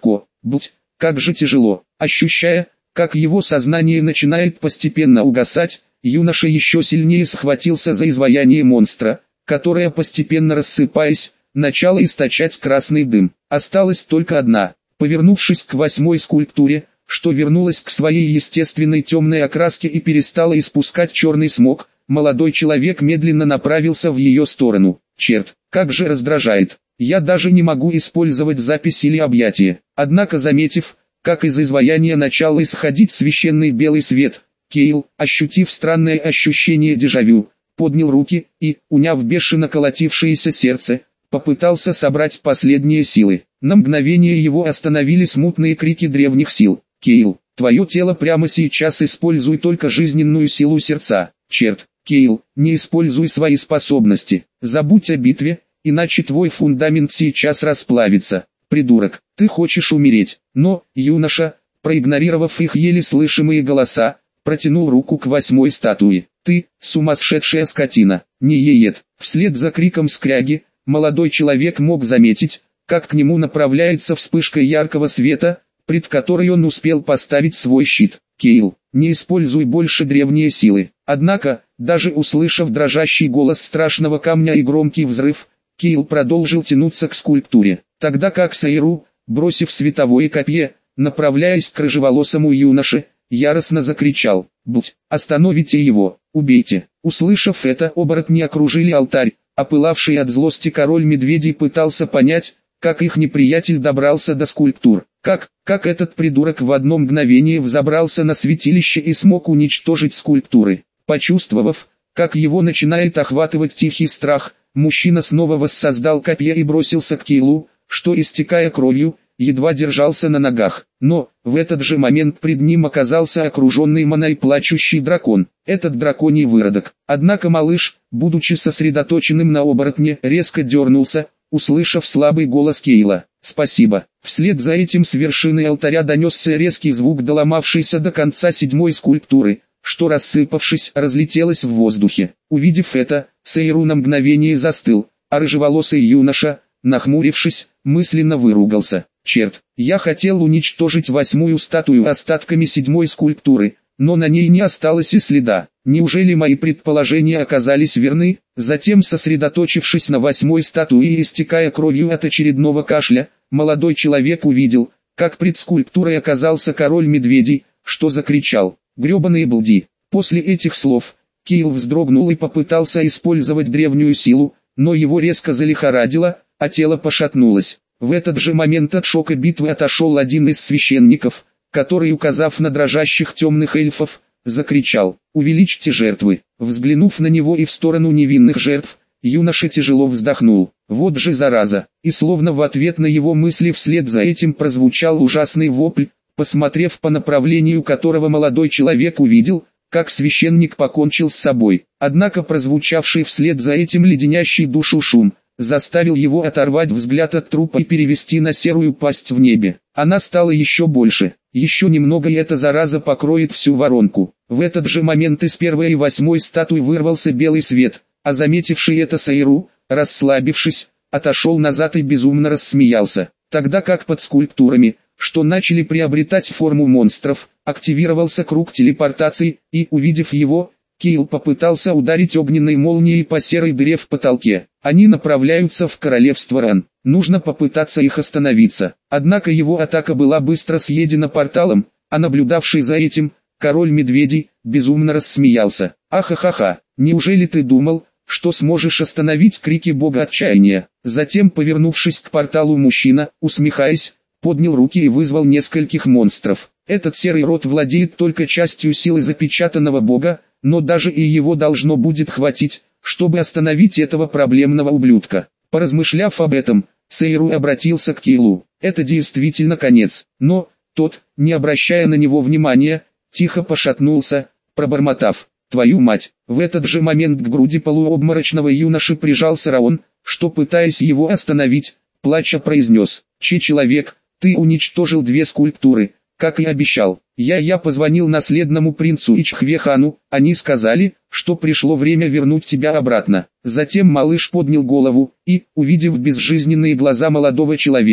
Будь, как же тяжело. Ощущая, как его сознание начинает постепенно угасать, юноша еще сильнее схватился за изваяние монстра, которое, постепенно рассыпаясь, начало источать красный дым. Осталась только одна. Повернувшись к восьмой скульптуре, что вернулась к своей естественной темной окраске и перестала испускать черный смог, молодой человек медленно направился в ее сторону. Черт, как же раздражает. Я даже не могу использовать запись или объятие. Однако, заметив, как из изваяния начал исходить священный белый свет, Кейл, ощутив странное ощущение дежавю, поднял руки и, уняв бешено колотившееся сердце, попытался собрать последние силы. На мгновение его остановили смутные крики древних сил. «Кейл, твое тело прямо сейчас используй только жизненную силу сердца. Черт, Кейл, не используй свои способности. Забудь о битве, иначе твой фундамент сейчас расплавится. Придурок, ты хочешь умереть». Но, юноша, проигнорировав их еле слышимые голоса, протянул руку к восьмой статуе. «Ты, сумасшедшая скотина, не еед». Вслед за криком скряги, молодой человек мог заметить, как к нему направляется вспышка яркого света, пред которой он успел поставить свой щит. «Кейл, не используй больше древние силы». Однако, даже услышав дрожащий голос страшного камня и громкий взрыв, Кейл продолжил тянуться к скульптуре, тогда как Сейру, бросив световое копье, направляясь к рыжеволосому юноше, яростно закричал: «Будь, остановите его, убейте!». Услышав это, оборотни окружили алтарь, а пылавший от злости король медведей пытался понять, как их неприятель добрался до скульптур, как, как этот придурок в одно мгновение взобрался на святилище и смог уничтожить скульптуры. Почувствовав, как его начинает охватывать тихий страх, мужчина снова воссоздал копье и бросился к Кейлу, что, истекая кровью, едва держался на ногах. Но, в этот же момент пред ним оказался окруженный маной плачущий дракон. Этот драконий выродок. Однако малыш, будучи сосредоточенным на оборотне, резко дернулся, услышав слабый голос Кейла. «Спасибо». Вслед за этим с вершины алтаря донесся резкий звук доломавшейся до конца седьмой скульптуры, что, рассыпавшись, разлетелось в воздухе. Увидев это, Сейру на мгновение застыл, а рыжеволосый юноша, нахмурившись, мысленно выругался. «Черт, я хотел уничтожить восьмую статую остатками седьмой скульптуры, но на ней не осталось и следа. Неужели мои предположения оказались верны?» Затем, сосредоточившись на восьмой статуе и истекая кровью от очередного кашля, молодой человек увидел, как пред скульптурой оказался король медведей, что закричал: «Гребаные балди!». После этих слов, Кейл вздрогнул и попытался использовать древнюю силу, но его резко залихорадило, а тело пошатнулось. В этот же момент от шока битвы отошел один из священников, который, указав на дрожащих темных эльфов, закричал: «Увеличьте жертвы». Взглянув на него и в сторону невинных жертв, юноша тяжело вздохнул. Вот же зараза. И словно в ответ на его мысли вслед за этим прозвучал ужасный вопль, посмотрев по направлению которого молодой человек увидел, как священник покончил с собой. Однако прозвучавший вслед за этим леденящий душу шум заставил его оторвать взгляд от трупа и перевести на серую пасть в небе. Она стала еще больше. Еще немного и эта зараза покроет всю воронку. В этот же момент из первой и восьмой статуи вырвался белый свет, а заметивший это Сейру, расслабившись, отошел назад и безумно рассмеялся. Тогда как под скульптурами, что начали приобретать форму монстров, активировался круг телепортации, и, увидев его, Кейл попытался ударить огненной молнией по серой дыре в потолке. Они направляются в королевство Ран. Нужно попытаться их остановиться. Однако его атака была быстро съедена порталом, а наблюдавший за этим, король медведей, безумно рассмеялся. «Ахахаха, неужели ты думал, что сможешь остановить крики бога отчаяния?» Затем, повернувшись к порталу, мужчина, усмехаясь, поднял руки и вызвал нескольких монстров. Этот серый род владеет только частью силы запечатанного бога, но даже и его должно будет хватить, чтобы остановить этого проблемного ублюдка. Поразмышляв об этом, Сейру обратился к Кейлу. Это действительно конец. Но тот, не обращая на него внимания, тихо пошатнулся, пробормотав: «Твою мать!». В этот же момент к груди полуобморочного юноши прижался Раон, что, пытаясь его остановить, плача произнес: «Че человек, ты уничтожил две скульптуры, как и обещал. Я я позвонил наследному принцу Ичхвехану, они сказали, что пришло время вернуть тебя обратно». Затем малыш поднял голову и, увидев безжизненные глаза молодого человека,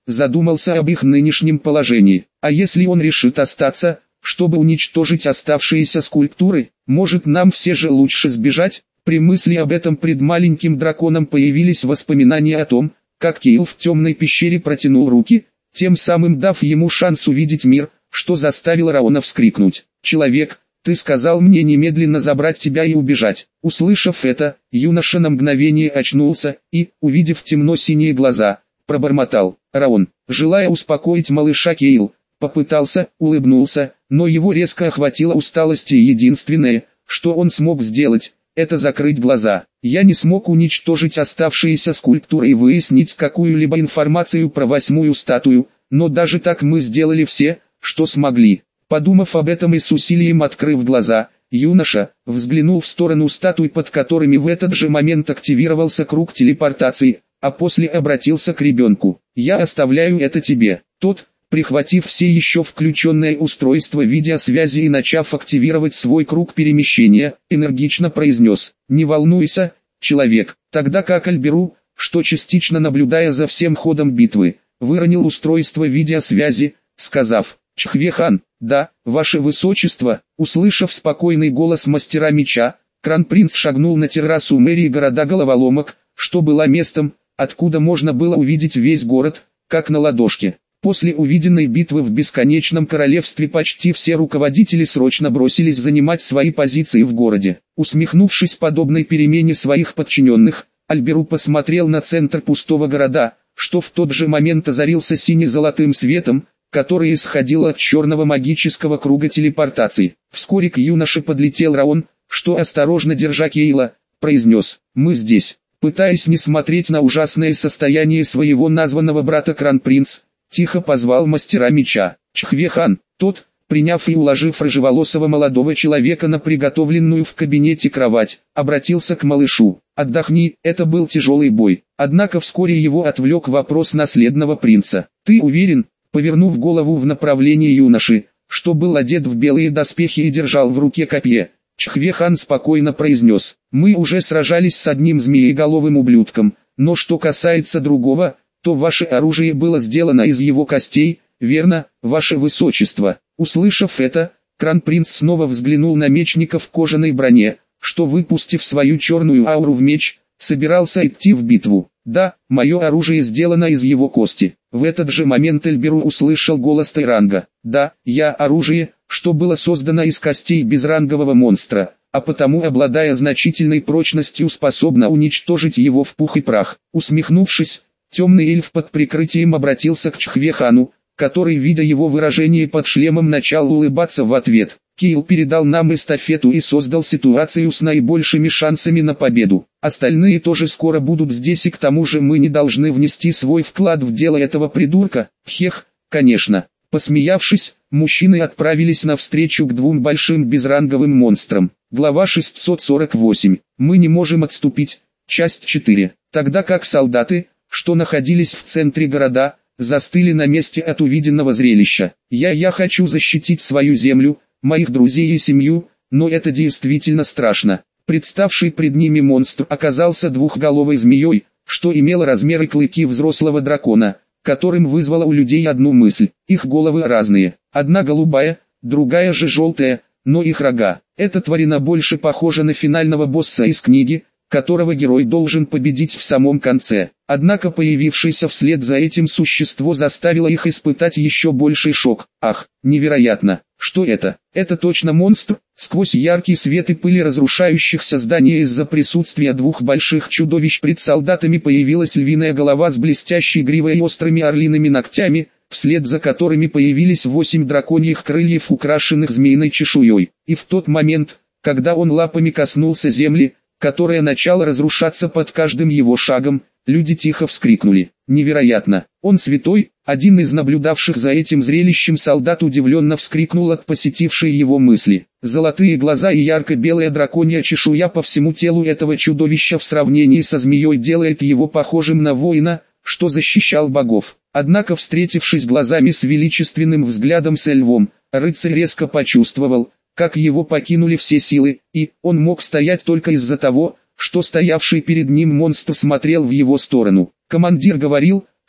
задумался об их нынешнем положении. А если он решит остаться, чтобы уничтожить оставшиеся скульптуры, может нам все же лучше сбежать? При мысли об этом пред маленьким драконом появились воспоминания о том, как Кейл в темной пещере протянул руки, тем самым дав ему шанс увидеть мир, что заставило Раона вскрикнуть: «Человек, ты сказал мне немедленно забрать тебя и убежать». Услышав это, юноша на мгновение очнулся и, увидев темно-синие глаза, пробормотал: «Раон». Желая успокоить малыша, Кейл попытался, улыбнулся, но его резко охватила усталость, и единственное, что он смог сделать, это закрыть глаза. «Я не смог уничтожить оставшиеся скульптуры и выяснить какую-либо информацию про восьмую статую, но даже так мы сделали все, что смогли». Подумав об этом и с усилием открыв глаза, юноша взглянул в сторону статуй, под которыми в этот же момент активировался круг телепортации, а после обратился к ребенку: «Я оставляю это тебе». Тот, прихватив все еще включенное устройство видеосвязи и начав активировать свой круг перемещения, энергично произнес: «Не волнуйся, человек». Тогда как Альберу, что частично наблюдая за всем ходом битвы, выронил устройство видеосвязи, сказав: «Чхве-хан, да, ваше высочество». Услышав спокойный голос мастера меча, Кронпринц шагнул на террасу мэрии города Головоломок, что была местом, откуда можно было увидеть весь город, как на ладошке. После увиденной битвы в Бесконечном Королевстве почти все руководители срочно бросились занимать свои позиции в городе. Усмехнувшись подобной перемене своих подчиненных, Альберу посмотрел на центр пустого города, что в тот же момент озарился сине-золотым светом, который исходил от черного магического круга телепортации. Вскоре к юноше подлетел Раон, что, осторожно держа Кейла, произнес: «Мы здесь». Пытаясь не смотреть на ужасное состояние своего названного брата, Кронпринц тихо позвал мастера меча. Чхве-хан. Тот, приняв и уложив рыжеволосого молодого человека на приготовленную в кабинете кровать, обратился к малышу: «Отдохни». Это был тяжелый бой, однако вскоре его отвлек вопрос наследного принца: «Ты уверен?» Повернув голову в направлении юноши, что был одет в белые доспехи и держал в руке копье, Чхве-хан спокойно произнес: «Мы уже сражались с одним змееголовым ублюдком, но что касается другого, то ваше оружие было сделано из его костей, верно, ваше высочество?» Услышав это, Кронпринц снова взглянул на мечника в кожаной броне, что, выпустив свою черную ауру в меч, собирался идти в битву. «Да, мое оружие сделано из его кости». В этот же момент Эльберу услышал голос Тайранга: «Да, я оружие, что было создано из костей безрангового монстра, а потому, обладая значительной прочностью, способна уничтожить его в пух и прах». Усмехнувшись, темный эльф под прикрытием обратился к Чхве-хану, который, видя его выражение под шлемом, начал улыбаться в ответ. «Кейл передал нам эстафету и создал ситуацию с наибольшими шансами на победу. Остальные тоже скоро будут здесь, и к тому же мы не должны внести свой вклад в дело этого придурка». «Хех, конечно». Посмеявшись, мужчины отправились навстречу к двум большим безранговым монстрам. Глава шестьсот сорок восемь. «Мы не можем отступить». Часть четыре. Тогда как солдаты, что находились в центре города, застыли на месте от увиденного зрелища. «Я я хочу защитить свою землю, моих друзей и семью, но это действительно страшно». Представший пред ними монстр оказался двухголовой змеей, что имел размеры клыки взрослого дракона, которым вызвало у людей одну мысль: их головы разные, одна голубая, другая же желтая, но их рога. Эта тварина больше похожа на финального босса из книги, которого герой должен победить в самом конце. Однако появившееся вслед за этим существо заставило их испытать еще больший шок. «Ах, невероятно! Что это? Это точно монстр?» Сквозь яркий свет и пыль разрушающихся зданий из-за присутствия двух больших чудовищ пред солдатами появилась львиная голова с блестящей гривой и острыми орлиными ногтями, вслед за которыми появились восемь драконьих крыльев, украшенных змеиной чешуей. И в тот момент, когда он лапами коснулся земли, которая начала разрушаться под каждым его шагом, люди тихо вскрикнули: «Невероятно! Он святой!» Один из наблюдавших за этим зрелищем солдат удивленно вскрикнул от посетившей его мысли. Золотые глаза и ярко-белая драконья чешуя по всему телу этого чудовища в сравнении со змеей делает его похожим на воина, что защищал богов. Однако, встретившись глазами с величественным взглядом с львом, рыцарь резко почувствовал, как его покинули все силы, и он мог стоять только из-за того, что стоявший перед ним монстр смотрел в его сторону. Командир говорил,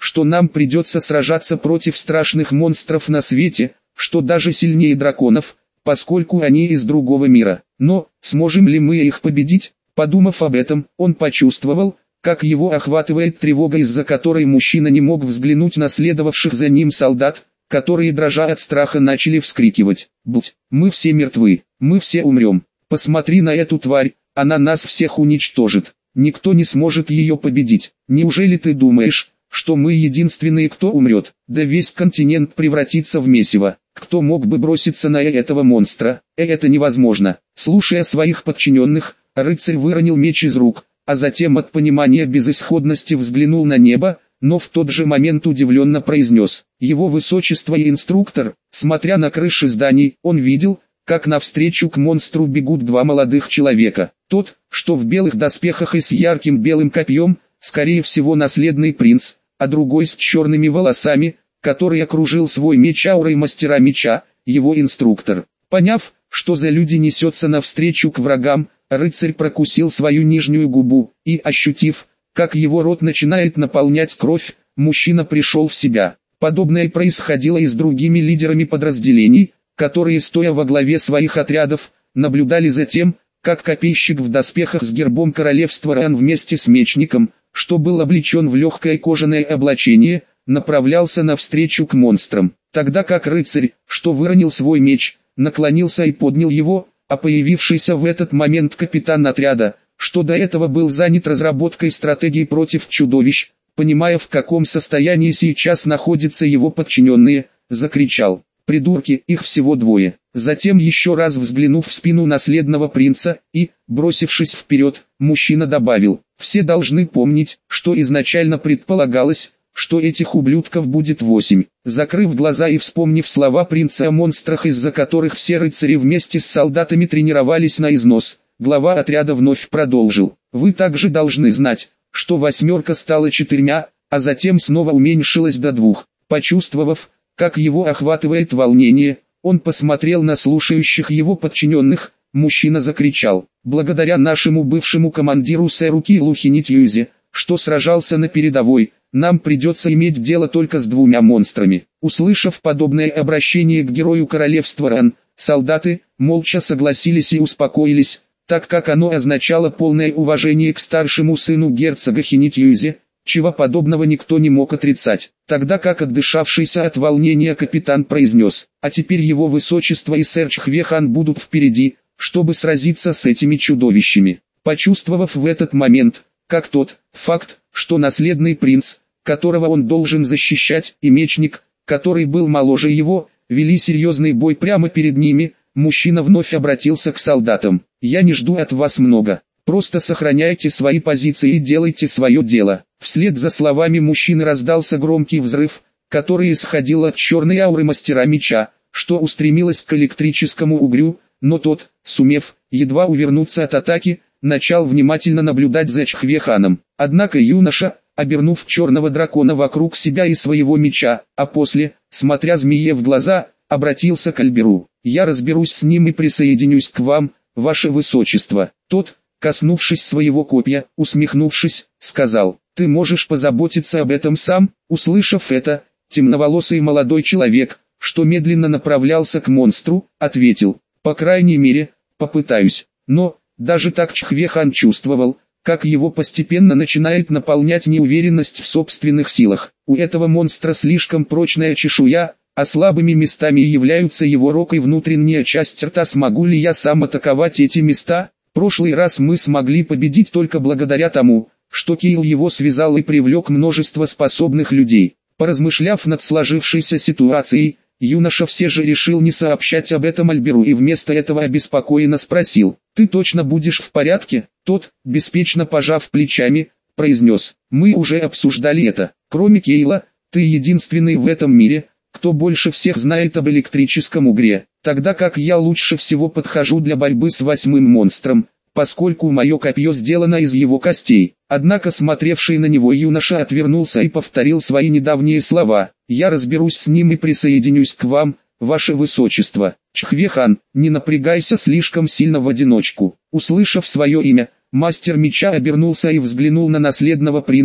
что нам придется сражаться против страшных монстров на свете, что даже сильнее драконов, поскольку они из другого мира. Но, сможем ли мы их победить? Подумав об этом, он почувствовал, как его охватывает тревога, из-за которой мужчина не мог взглянуть на следовавших за ним солдат, которые, дрожа от страха, начали вскрикивать: «Будь, мы все мертвы, мы все умрем, посмотри на эту тварь, она нас всех уничтожит, никто не сможет ее победить. Неужели ты думаешь, что мы единственные, кто умрет? Да весь континент превратится в месиво. Кто мог бы броситься на этого монстра? Э, это невозможно». Слушая своих подчиненных, рыцарь выронил меч из рук, а затем от понимания безысходности взглянул на небо, но в тот же момент удивленно произнес: «Его высочество и инструктор». Смотря на крыши зданий, он видел, как навстречу к монстру бегут два молодых человека. Тот, что в белых доспехах и с ярким белым копьем, скорее всего наследный принц, а другой с черными волосами, который окружил свой меч аурой мастера меча, его инструктор. Поняв, что за люди несется навстречу к врагам, рыцарь прокусил свою нижнюю губу, и, ощутив, как его рот начинает наполнять кровь, мужчина пришел в себя. Подобное происходило и с другими лидерами подразделений, которые, стоя во главе своих отрядов, наблюдали за тем, как копейщик в доспехах с гербом королевства Ран вместе с мечником, что был облечен в легкое кожаное облачение, направлялся навстречу к монстрам, тогда как рыцарь, что выронил свой меч, наклонился и поднял его, а появившийся в этот момент капитан отряда, что до этого был занят разработкой стратегии против чудовищ, понимая, в каком состоянии сейчас находятся его подчиненные, закричал: «Придурки, их всего двое». Затем, еще раз взглянув в спину наследного принца и, бросившись вперед, мужчина добавил: «Все должны помнить, что изначально предполагалось, что этих ублюдков будет восемь». Закрыв глаза и вспомнив слова принца о монстрах, из-за которых все рыцари вместе с солдатами тренировались на износ, глава отряда вновь продолжил: «Вы также должны знать, что восьмерка стала четырьмя, а затем снова уменьшилась до двух». Почувствовав, как его охватывает волнение, он посмотрел на слушающих его подчиненных. Мужчина закричал: «Благодаря нашему бывшему командиру сэру Килу Хинитьюзе, что сражался на передовой, нам придется иметь дело только с двумя монстрами». Услышав подобное обращение к герою королевства Ран, солдаты молча согласились и успокоились, так как оно означало полное уважение к старшему сыну герцога Хинитьюзе, чего подобного никто не мог отрицать. Тогда как отдышавшийся от волнения капитан произнес: «А теперь его высочество и сэр Чхвехан будут впереди, чтобы сразиться с этими чудовищами». Почувствовав в этот момент, как тот факт, что наследный принц, которого он должен защищать, и мечник, который был моложе его, вели серьезный бой прямо перед ними, мужчина вновь обратился к солдатам: «Я не жду от вас много. Просто сохраняйте свои позиции и делайте свое дело». Вслед за словами мужчины раздался громкий взрыв, который исходил от черной ауры мастера меча, что устремилась к электрическому угрю, но тот, сумев едва увернуться от атаки, начал внимательно наблюдать за Чхвеханом. Однако юноша, обернув черного дракона вокруг себя и своего меча, а после, смотря змее в глаза, обратился к Альберу: «Я разберусь с ним и присоединюсь к вам, ваше высочество». Тот, коснувшись своего копья, усмехнувшись, сказал: «Ты можешь позаботиться об этом сам». Услышав это, темноволосый молодой человек, что медленно направлялся к монстру, ответил: «По крайней мере, попытаюсь». Но, даже так Чхвехан чувствовал, как его постепенно начинает наполнять неуверенность в собственных силах. У этого монстра слишком прочная чешуя, а слабыми местами являются его рог и внутренняя часть рта. Смогу ли я сам атаковать эти места? Прошлый раз мы смогли победить только благодаря тому, что Кил его связал и привлек множество способных людей. Поразмышляв над сложившейся ситуацией, юноша все же решил не сообщать об этом Альберу и вместо этого обеспокоенно спросил: «Ты точно будешь в порядке?» Тот, беспечно пожав плечами, произнес: «Мы уже обсуждали это. Кроме Кейла, ты единственный в этом мире, кто больше всех знает об электрическом угре, тогда как я лучше всего подхожу для борьбы с восьмым монстром, поскольку мое копье сделано из его костей». Однако смотревший на него юноша отвернулся и повторил свои недавние слова: «Я разберусь с ним и присоединюсь к вам, ваше высочество». «Чхвехан, не напрягайся слишком сильно в одиночку». Услышав свое имя, мастер меча обернулся и взглянул на наследного принца,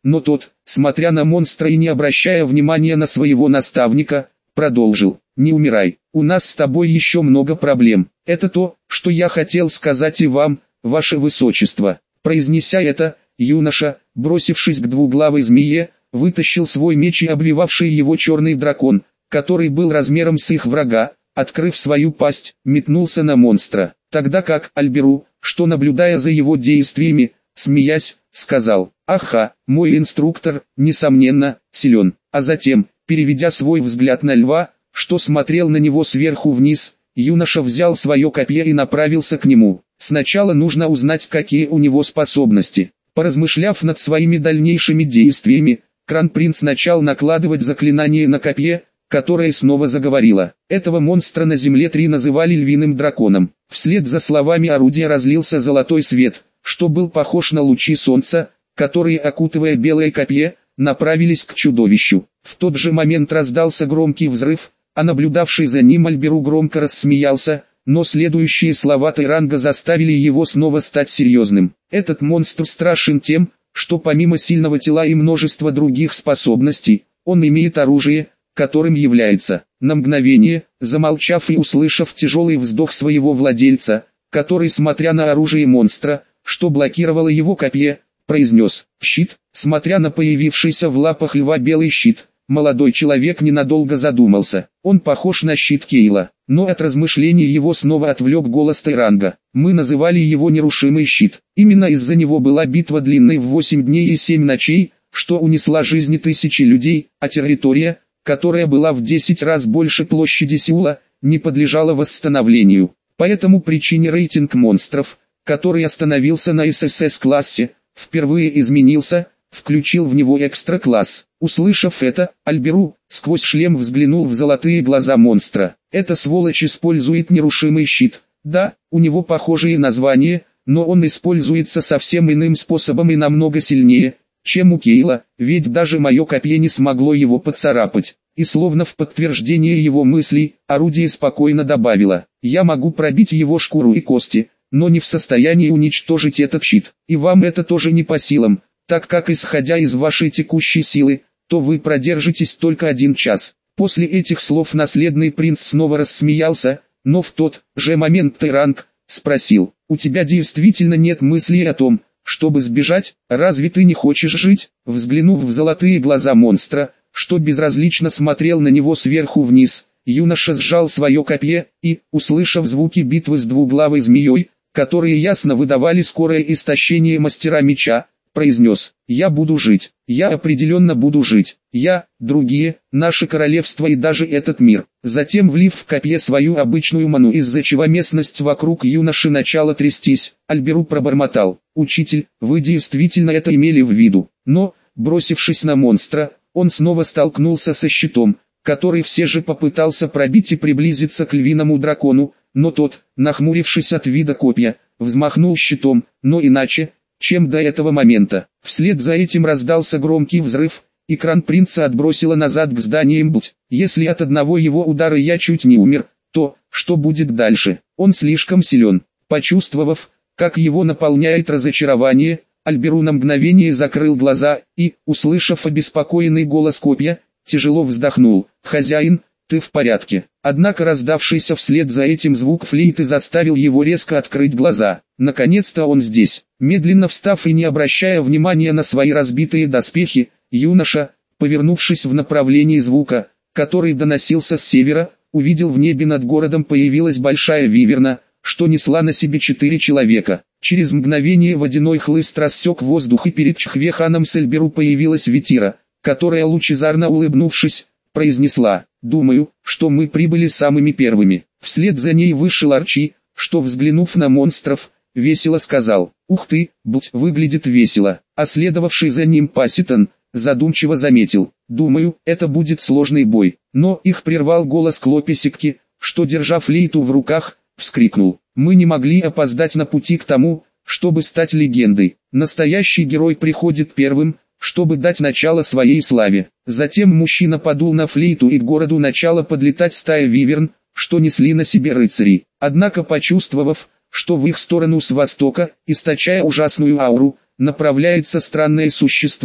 но тот, смотря на монстра и не обращая внимания на своего наставника, продолжил: «Не умирай, у нас с тобой еще много проблем. Это то, что я хотел сказать и вам, ваше высочество». Произнеся это, юноша, бросившись к двуглавой змее, вытащил свой меч и обвивавший его черный дракон, который был размером с их врага, открыв свою пасть, метнулся на монстра. Тогда как Альберу, что наблюдая за его действиями, смеясь, сказал: «Аха, мой инструктор, несомненно, силен». А затем, переведя свой взгляд на льва, что смотрел на него сверху вниз, юноша взял свое копье и направился к нему. Сначала нужно узнать, какие у него способности. Поразмышляв над своими дальнейшими действиями, Кронпринц начал накладывать заклинание на копье, которое снова заговорило. Этого монстра на земле три называли львиным драконом. Вслед за словами орудия разлился золотой свет, что был похож на лучи солнца, которые, окутывая белое копье, направились к чудовищу. В тот же момент раздался громкий взрыв, а наблюдавший за ним Альберу громко рассмеялся, но следующие слова Тайранга заставили его снова стать серьезным. Этот монстр страшен тем, что помимо сильного тела и множества других способностей, он имеет оружие, которым является. На мгновение, замолчав и услышав тяжелый вздох своего владельца, который, смотря на оружие монстра, что блокировало его копье, произнес: «Щит». Смотря на появившийся в лапах льва белый щит, молодой человек ненадолго задумался. Он похож на щит Кейла, но от размышлений его снова отвлек голос Тайранга. Мы называли его нерушимый щит. Именно из-за него была битва длиной в восемь дней и семь ночей, что унесла жизни тысячи людей, а территория, которая была в десять раз больше площади Сеула, не подлежала восстановлению. По этому причине рейтинг монстров, который остановился на эс эс эс-классе, впервые изменился, включил в него экстра-класс. Услышав это, Альберу, сквозь шлем взглянул в золотые глаза монстра. Эта сволочь использует нерушимый щит. Да, у него похожие названия, но он используется совсем иным способом и намного сильнее, чем у Кейла, ведь даже мое копье не смогло его поцарапать. И словно в подтверждение его мыслей, орудие спокойно добавило: «Я могу пробить его шкуру и кости, но не в состоянии уничтожить этот щит. И вам это тоже не по силам, так как, исходя из вашей текущей силы, то вы продержитесь только один час». После этих слов наследный принц снова рассмеялся, но в тот же момент Тайранг спросил: «У тебя действительно нет мыслей о том, чтобы сбежать? Разве ты не хочешь жить?» Взглянув в золотые глаза монстра, что безразлично смотрел на него сверху вниз, юноша сжал свое копье и, услышав звуки битвы с двуглавой змеей, которые ясно выдавали скорое истощение мастера меча, произнес: «Я буду жить, я определенно буду жить, я, другие, наше королевство и даже этот мир». Затем, влив в копье свою обычную ману, из-за чего местность вокруг юноши начала трястись, Альберу пробормотал: «Учитель, вы действительно это имели в виду». Но, бросившись на монстра, он снова столкнулся со щитом, который все же попытался пробить и приблизиться к львиному дракону, но тот, нахмурившись от вида копья, взмахнул щитом, но иначе, чем до этого момента. Вслед за этим раздался громкий взрыв, и Кронпринца отбросило назад к зданиям. Будь, если от одного его удара я чуть не умер, то, что будет дальше? Он слишком силен. Почувствовав, как его наполняет разочарование, Альберу на мгновение закрыл глаза и, услышав обеспокоенный голос копья, тяжело вздохнул: «Хозяин, ты в порядке?» Однако раздавшийся вслед за этим звук флейты заставил его резко открыть глаза. Наконец-то он здесь. Медленно встав и не обращая внимания на свои разбитые доспехи, юноша, повернувшись в направлении звука, который доносился с севера, увидел в небе над городом появилась большая виверна, что несла на себе четыре человека. Через мгновение водяной хлыст рассек воздух, и перед Чхвеханом с Альберу появилась Ветира, которая, лучезарно улыбнувшись, произнесла: «Думаю, что мы прибыли самыми первыми». Вслед за ней вышел Арчи, что, взглянув на монстров, весело сказал: «Ух ты, будь выглядит весело». А следовавший за ним Паситон задумчиво заметил: «Думаю, это будет сложный бой». Но их прервал голос Клописикки, что, держа флейту в руках, вскрикнул: «Мы не могли опоздать на пути к тому, чтобы стать легендой. Настоящий герой приходит первым, чтобы дать начало своей славе». Затем мужчина подул на флейту, и к городу начала подлетать стая виверн, что несли на себе рыцари. Однако, почувствовав, что в их сторону с востока, источая ужасную ауру, направляется странное существо,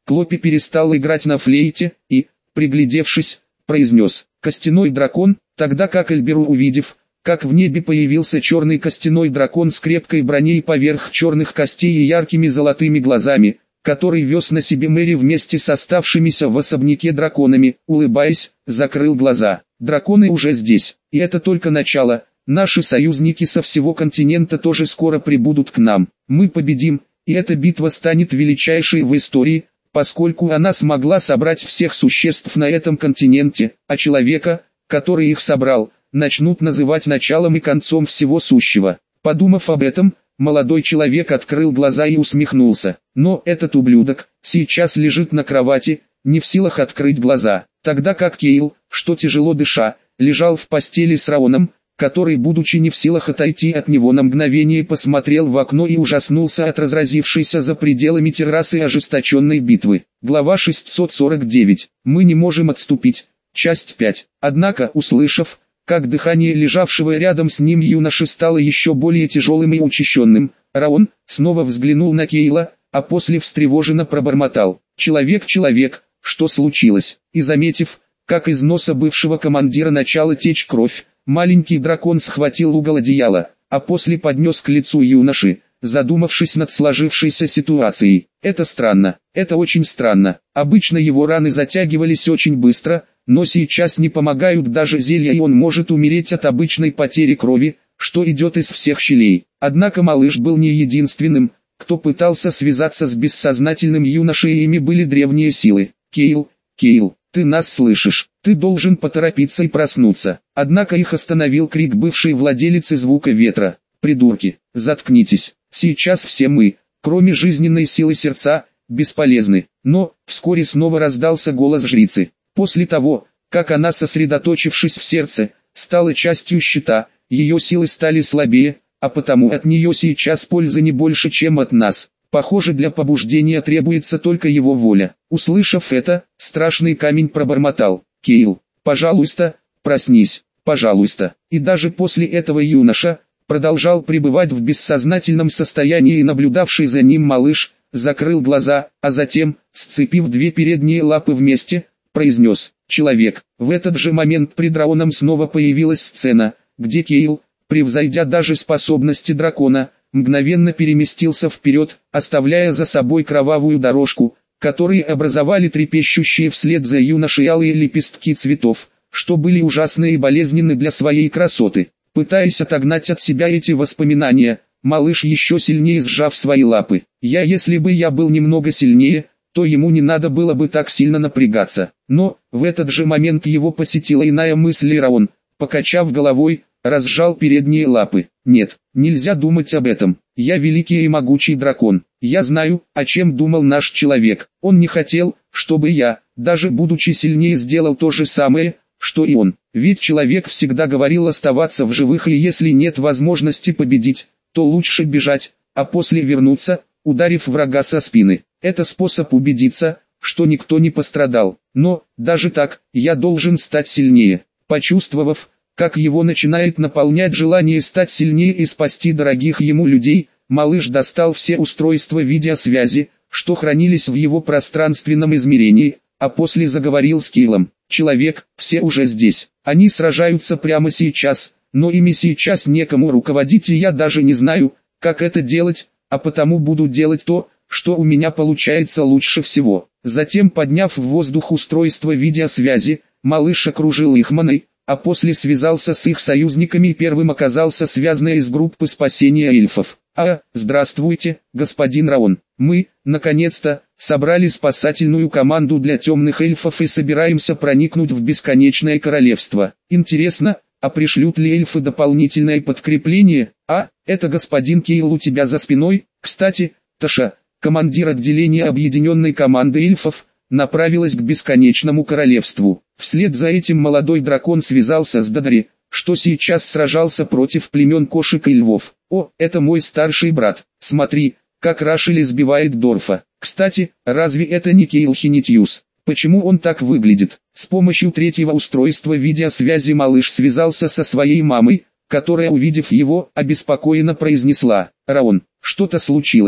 Клопи перестал играть на флейте и, приглядевшись, произнес «Костяной дракон», тогда как Эльберу, увидев, как в небе появился черный костяной дракон с крепкой броней поверх черных костей и яркими золотыми глазами, который вез на себе Мэри вместе с оставшимися в особняке драконами, улыбаясь, закрыл глаза. Драконы уже здесь, и это только начало, наши союзники со всего континента тоже скоро прибудут к нам. Мы победим, и эта битва станет величайшей в истории, поскольку она смогла собрать всех существ на этом континенте, а человека, который их собрал, начнут называть началом и концом всего сущего. Подумав об этом, молодой человек открыл глаза и усмехнулся. Но этот ублюдок сейчас лежит на кровати, не в силах открыть глаза, тогда как Кейл, что тяжело дыша, лежал в постели с Раоном, который, будучи не в силах отойти от него на мгновение, посмотрел в окно и ужаснулся от разразившейся за пределами террасы ожесточенной битвы. Глава шестьсот сорок девять. Мы не можем отступить. Часть пять. Однако, услышав, как дыхание лежавшего рядом с ним юноши стало еще более тяжелым и учащенным, Раон снова взглянул на Кейла, а после встревоженно пробормотал: «Человек, человек, что случилось?» И заметив, как из носа бывшего командира начала течь кровь, маленький дракон схватил угол одеяла, а после поднес к лицу юноши, задумавшись над сложившейся ситуацией. «Это странно, это очень странно. Обычно его раны затягивались очень быстро, но сейчас не помогают даже зелья, и он может умереть от обычной потери крови, что идет из всех щелей». Однако малыш был не единственным, кто пытался связаться с бессознательным юношей, и ими были древние силы. «Кейл, Кейл, ты нас слышишь? Ты должен поторопиться и проснуться». Однако их остановил крик бывшей владелицы звука ветра: «Придурки, заткнитесь, сейчас все мы, кроме жизненной силы сердца, бесполезны». Но вскоре снова раздался голос жрицы. После того, как она, сосредоточившись в сердце, стала частью щита, ее силы стали слабее, а потому от нее сейчас пользы не больше, чем от нас. Похоже, для побуждения требуется только его воля. Услышав это, страшный камень пробормотал: «Кейл, пожалуйста, проснись, пожалуйста». И даже после этого юноша продолжал пребывать в бессознательном состоянии, и наблюдавший за ним малыш закрыл глаза, а затем, сцепив две передние лапы вместе, произнес: «Человек». В этот же момент пред Раоном снова появилась сцена, где Кейл, превзойдя даже способности дракона, мгновенно переместился вперед, оставляя за собой кровавую дорожку, которые образовали трепещущие вслед за юношей алые лепестки цветов, что были ужасны и болезненны для своей красоты. Пытаясь отогнать от себя эти воспоминания, малыш еще сильнее сжав свои лапы. «Я, если бы я был немного сильнее, то ему не надо было бы так сильно напрягаться». Но в этот же момент его посетила иная мысль, и Раон, покачав головой, разжал передние лапы. «Нет, нельзя думать об этом. Я великий и могучий дракон. Я знаю, о чем думал наш человек. Он не хотел, чтобы я, даже будучи сильнее, сделал то же самое, что и он. Ведь человек всегда говорил оставаться в живых, и если нет возможности победить, то лучше бежать, а после вернуться, ударив врага со спины. Это способ убедиться, что никто не пострадал. Но, даже так, я должен стать сильнее». Почувствовав, как его начинает наполнять желание стать сильнее и спасти дорогих ему людей, малыш достал все устройства видеосвязи, что хранились в его пространственном измерении, а после заговорил с Кейлом: «Человек, все уже здесь. Они сражаются прямо сейчас, но ими сейчас некому руководить, и я даже не знаю, как это делать, а потому буду делать то, что у меня получается лучше всего». Затем, подняв в воздух устройство видеосвязи, малыш окружил их маной, а после связался с их союзниками, и первым оказался связанный из группы спасения эльфов. «А, здравствуйте, господин Раон. Мы, наконец-то, собрали спасательную команду для темных эльфов и собираемся проникнуть в бесконечное королевство. Интересно, а пришлют ли эльфы дополнительное подкрепление? А, это господин Кейл у тебя за спиной. Кстати, Таша, командир отделения объединенной команды эльфов, направилась к бесконечному королевству». Вслед за этим молодой дракон связался с Дадари, что сейчас сражался против племен кошек и львов. «О, это мой старший брат. Смотри, как Рашель избивает Дорфа. Кстати, разве это не Кейл Хинитьюс? Почему он так выглядит?» С помощью третьего устройства видеосвязи малыш связался со своей мамой, которая, увидев его, обеспокоенно произнесла: «Раон, что-то случилось.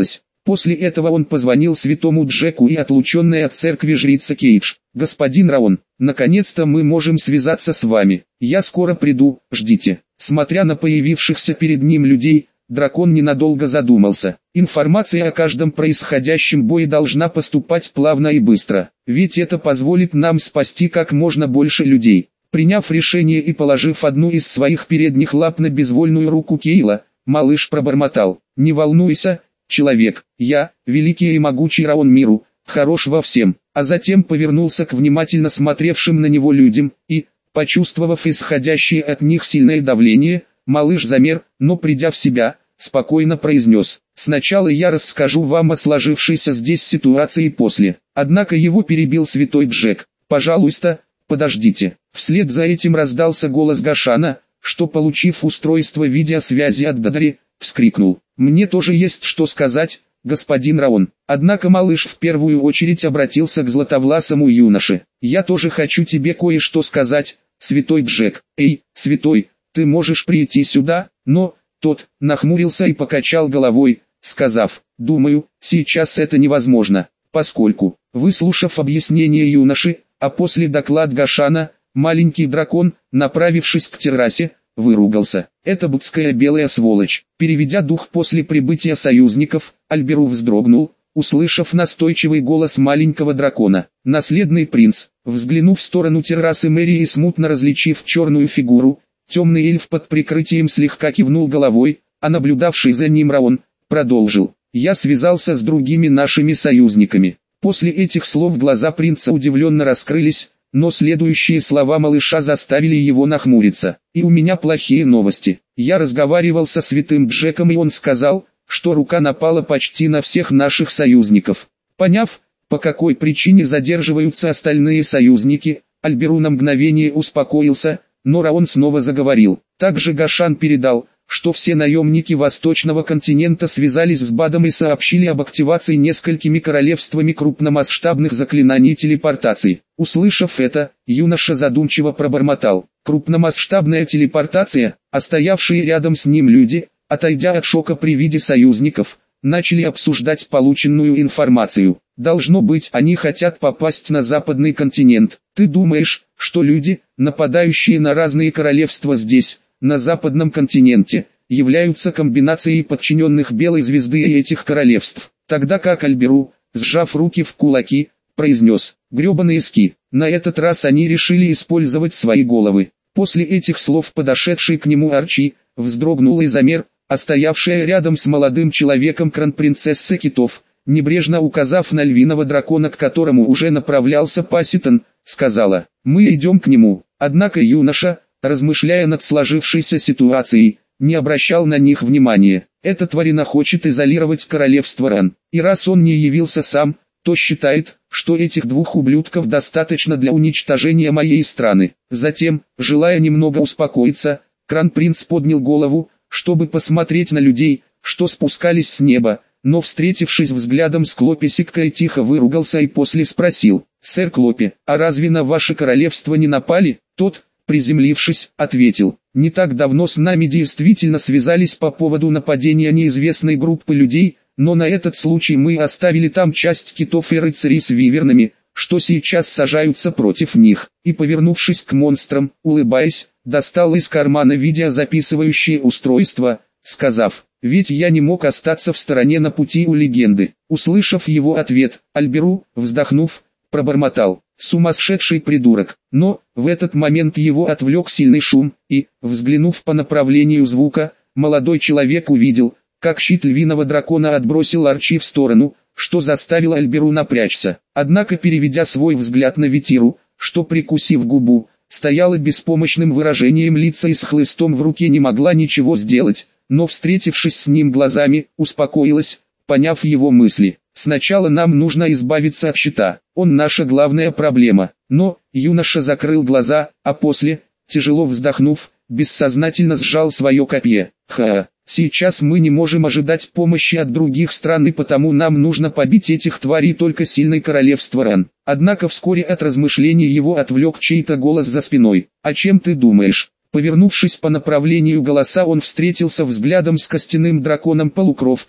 После этого он позвонил святому Джеку и отлученной от церкви жрица Кейдж. «Господин Раон, наконец-то мы можем связаться с вами. Я скоро приду, ждите». Смотря на появившихся перед ним людей, дракон ненадолго задумался. Информация о каждом происходящем бое должна поступать плавно и быстро, ведь это позволит нам спасти как можно больше людей. Приняв решение и положив одну из своих передних лап на безвольную руку Кейла, малыш пробормотал: «Не волнуйся, человек, я, великий и могучий Раон Миру, хорош во всем». А затем повернулся к внимательно смотревшим на него людям, и, почувствовав исходящее от них сильное давление, малыш замер, но придя в себя, спокойно произнес: «Сначала я расскажу вам о сложившейся здесь ситуации после». Однако его перебил святой Джек: «Пожалуйста, подождите». Вслед за этим раздался голос Гашана, что, получив устройство видеосвязи от Дадари, вскрикнул: «Мне тоже есть что сказать, господин Раон». Однако малыш в первую очередь обратился к златовласому юноше: «Я тоже хочу тебе кое-что сказать, святой Джек». «Эй, святой, ты можешь прийти сюда?» Но тот нахмурился и покачал головой, сказав: «Думаю, сейчас это невозможно, поскольку». Выслушав объяснение юноши, а после доклад Гашана, маленький дракон, направившись к террасе, выругался: «Это бутская белая сволочь». Переведя дух после прибытия союзников, Альберу вздрогнул, услышав настойчивый голос маленького дракона. Наследный принц, взглянув в сторону террасы мэрии и смутно различив черную фигуру, темный эльф под прикрытием слегка кивнул головой, а наблюдавший за ним Раон продолжил: «Я связался с другими нашими союзниками». После этих слов глаза принца удивленно раскрылись, но следующие слова малыша заставили его нахмуриться. «И у меня плохие новости. Я разговаривал со святым Джеком, и он сказал, что рука напала почти на всех наших союзников». Поняв, по какой причине задерживаются остальные союзники, Альберу на мгновение успокоился, но Раон снова заговорил. Также Гашан передал, что все наемники Восточного континента связались с Бадом и сообщили об активации несколькими королевствами крупномасштабных заклинаний телепортации. Услышав это, юноша задумчиво пробормотал: «Крупномасштабная телепортация», а стоявшие рядом с ним люди, отойдя от шока при виде союзников, начали обсуждать полученную информацию. «Должно быть, они хотят попасть на западный континент. Ты думаешь, что люди, нападающие на разные королевства здесь, на западном континенте, являются комбинацией подчиненных Белой Звезды и этих королевств?» Тогда как Альберу, сжав руки в кулаки, произнес: «Гребаные ски». На этот раз они решили использовать свои головы. После этих слов подошедший к нему Арчи вздрогнул и замер, а стоявшая рядом с молодым человеком кронпринцесса Китов, небрежно указав на львиного дракона, к которому уже направлялся Паситон, сказала: «Мы идем к нему». Однако юноша, размышляя над сложившейся ситуацией, не обращал на них внимания. Эта тварина хочет изолировать королевство Ран, и раз он не явился сам, то считает, что этих двух ублюдков достаточно для уничтожения моей страны. Затем, желая немного успокоиться, Кронпринц поднял голову, чтобы посмотреть на людей, что спускались с неба, но, встретившись взглядом с Клопи Сиккой, тихо выругался и после спросил: «Сэр Клопи, а разве на ваше королевство не напали?» Тот, приземлившись, ответил: «Не так давно с нами действительно связались по поводу нападения неизвестной группы людей, но на этот случай мы оставили там часть китов и рыцарей с вивернами, что сейчас сажаются против них». И, повернувшись к монстрам, улыбаясь, достал из кармана видеозаписывающее устройство, сказав: «Ведь я не мог остаться в стороне на пути у легенды». Услышав его ответ, Альберу, вздохнув, пробормотал: «Сумасшедший придурок». Но, в этот момент его отвлек сильный шум, и, взглянув по направлению звука, молодой человек увидел, как щит львиного дракона отбросил Арчи в сторону, что заставило Альберу напрячься. Однако, переведя свой взгляд на Ветиру, что, прикусив губу, стояла беспомощным выражением лица и с хлыстом в руке не могла ничего сделать, но, встретившись с ним глазами, успокоилась, поняв его мысли. «Сначала нам нужно избавиться от щита, он наша главная проблема». Но юноша закрыл глаза, а после, тяжело вздохнув, бессознательно сжал свое копье. «Ха, сейчас мы не можем ожидать помощи от других стран, и потому нам нужно побить этих тварей только сильной королевство Ран». Однако вскоре от размышлений его отвлек чей-то голос за спиной. «О чем ты думаешь?» Повернувшись по направлению голоса, он встретился взглядом с костяным драконом-полукровкой,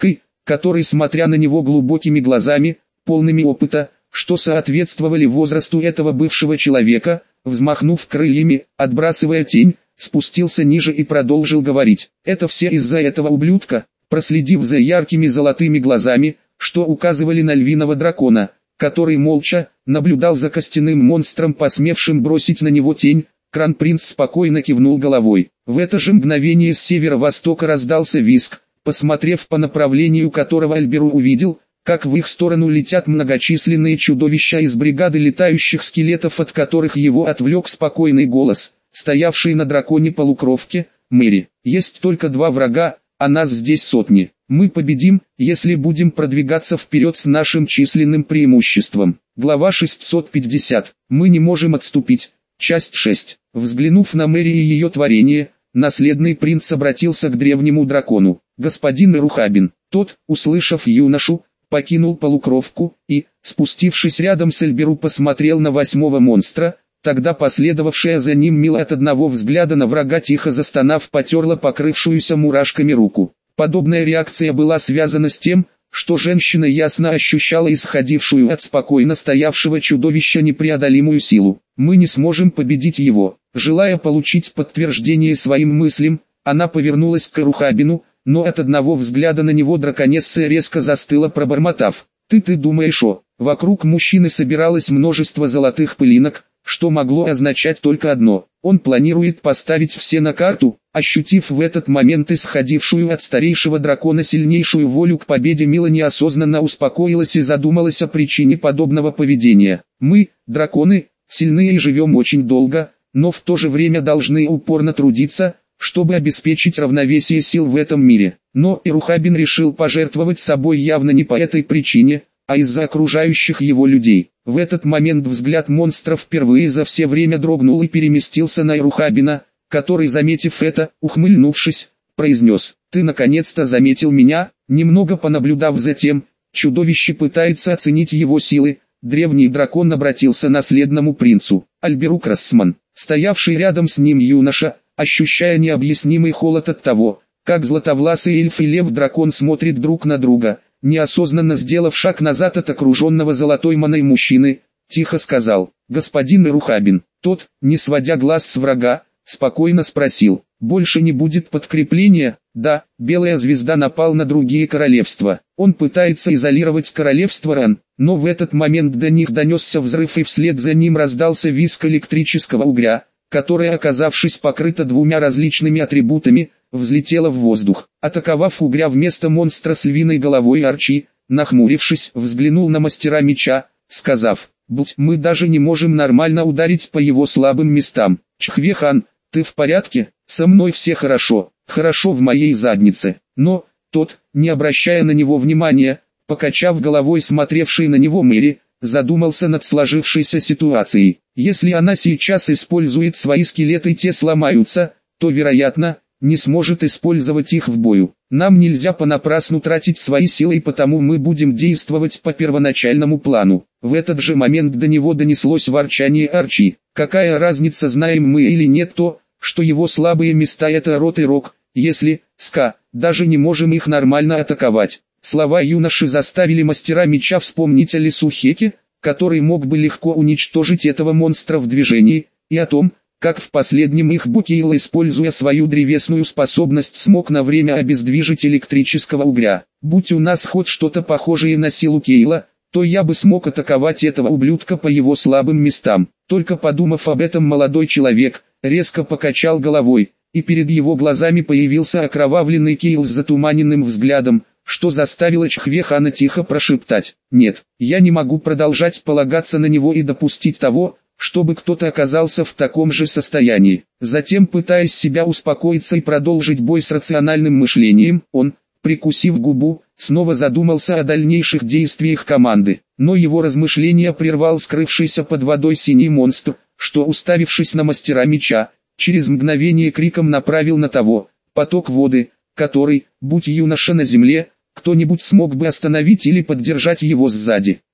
который, смотря на него глубокими глазами, полными опыта, что соответствовали возрасту этого бывшего человека, взмахнув крыльями, отбрасывая тень, спустился ниже и продолжил говорить. Это все из-за этого ублюдка. Проследив за яркими золотыми глазами, что указывали на львиного дракона, который молча наблюдал за костяным монстром, посмевшим бросить на него тень, Кронпринц спокойно кивнул головой. В это же мгновение с северо-востока раздался визг, посмотрев по направлению которого Альберу увидел, как в их сторону летят многочисленные чудовища из бригады летающих скелетов, от которых его отвлек спокойный голос, стоявший на драконе полукровке. «Мэри, есть только два врага, а нас здесь сотни. Мы победим, если будем продвигаться вперед с нашим численным преимуществом». Глава шестьсот пятьдесят. Мы не можем отступить. Часть шесть. Взглянув на Мэри и ее творение, наследный принц обратился к древнему дракону. «Господин Ирухабин». Тот, услышав юношу, покинул полукровку и, спустившись рядом с Альберу, посмотрел на восьмого монстра. Тогда последовавшая за ним Мила от одного взгляда на врага, тихо застонав, потерла покрывшуюся мурашками руку. Подобная реакция была связана с тем, что женщина ясно ощущала исходившую от спокойно стоявшего чудовища непреодолимую силу. «Мы не сможем победить его». Желая получить подтверждение своим мыслям, она повернулась к Ирухабину, но от одного взгляда на него драконесса резко застыла, пробормотав: «Ты ты думаешь о...» Вокруг мужчины собиралось множество золотых пылинок, что могло означать только одно: он планирует поставить все на карту. Ощутив в этот момент исходившую от старейшего дракона сильнейшую волю к победе, Мила неосознанно успокоилась и задумалась о причине подобного поведения. «Мы, драконы, сильные и живем очень долго, но в то же время должны упорно трудиться, чтобы обеспечить равновесие сил в этом мире». Но Ирухабин решил пожертвовать собой явно не по этой причине, а из-за окружающих его людей. В этот момент взгляд монстра впервые за все время дрогнул и переместился на Ирухабина, который, заметив это, ухмыльнувшись, произнес: «Ты наконец-то заметил меня». Немного понаблюдав за тем, чудовище пытается оценить его силы, древний дракон обратился к наследному принцу. Альберу Красман, стоявший рядом с ним юноша, ощущая необъяснимый холод от того, как златовласый эльф и лев-дракон смотрят друг на друга, неосознанно сделав шаг назад от окруженного золотой маной мужчины, тихо сказал: «Господин Ирухабин». Тот, не сводя глаз с врага, спокойно спросил: «Больше не будет подкрепления?» «Да, Белая Звезда напал на другие королевства. Он пытается изолировать королевство Ран». Но в этот момент до них донесся взрыв, и вслед за ним раздался визг электрического угря, которое, оказавшись покрыто двумя различными атрибутами, взлетело в воздух. Атаковав угря вместо монстра с львиной головой, Арчи, нахмурившись, взглянул на мастера меча, сказав: «Будь, мы даже не можем нормально ударить по его слабым местам». «Чхве-хан, ты в порядке?» «Со мной все хорошо, хорошо в моей заднице». Но тот, не обращая на него внимания, покачав головой смотревший на него Мэри, задумался над сложившейся ситуацией. Если она сейчас использует свои скелеты и те сломаются, то, вероятно, не сможет использовать их в бою. Нам нельзя понапрасну тратить свои силы, и потому мы будем действовать по первоначальному плану. В этот же момент до него донеслось ворчание Арчи. «Какая разница, знаем мы или нет то, что его слабые места — это рот и рог, если, ска, даже не можем их нормально атаковать». Слова юноши заставили мастера меча вспомнить о лесу Хеке, который мог бы легко уничтожить этого монстра в движении, и о том, как в последнем их бою Кейл, используя свою древесную способность, смог на время обездвижить электрического угря. «Будь у нас хоть что-то похожее на силу Кейла, то я бы смог атаковать этого ублюдка по его слабым местам». Только подумав об этом, молодой человек резко покачал головой, и перед его глазами появился окровавленный Кейл с затуманенным взглядом, что заставило Чхве-хана тихо прошептать: «Нет, я не могу продолжать полагаться на него и допустить того, чтобы кто-то оказался в таком же состоянии». Затем, пытаясь себя успокоиться и продолжить бой с рациональным мышлением, он, прикусив губу, снова задумался о дальнейших действиях команды. Но его размышления прервал скрывшийся под водой синий монстр, что, уставившись на мастера меча, через мгновение криком направил на того поток воды, который, будь юноша на земле, кто-нибудь смог бы остановить или поддержать его сзади.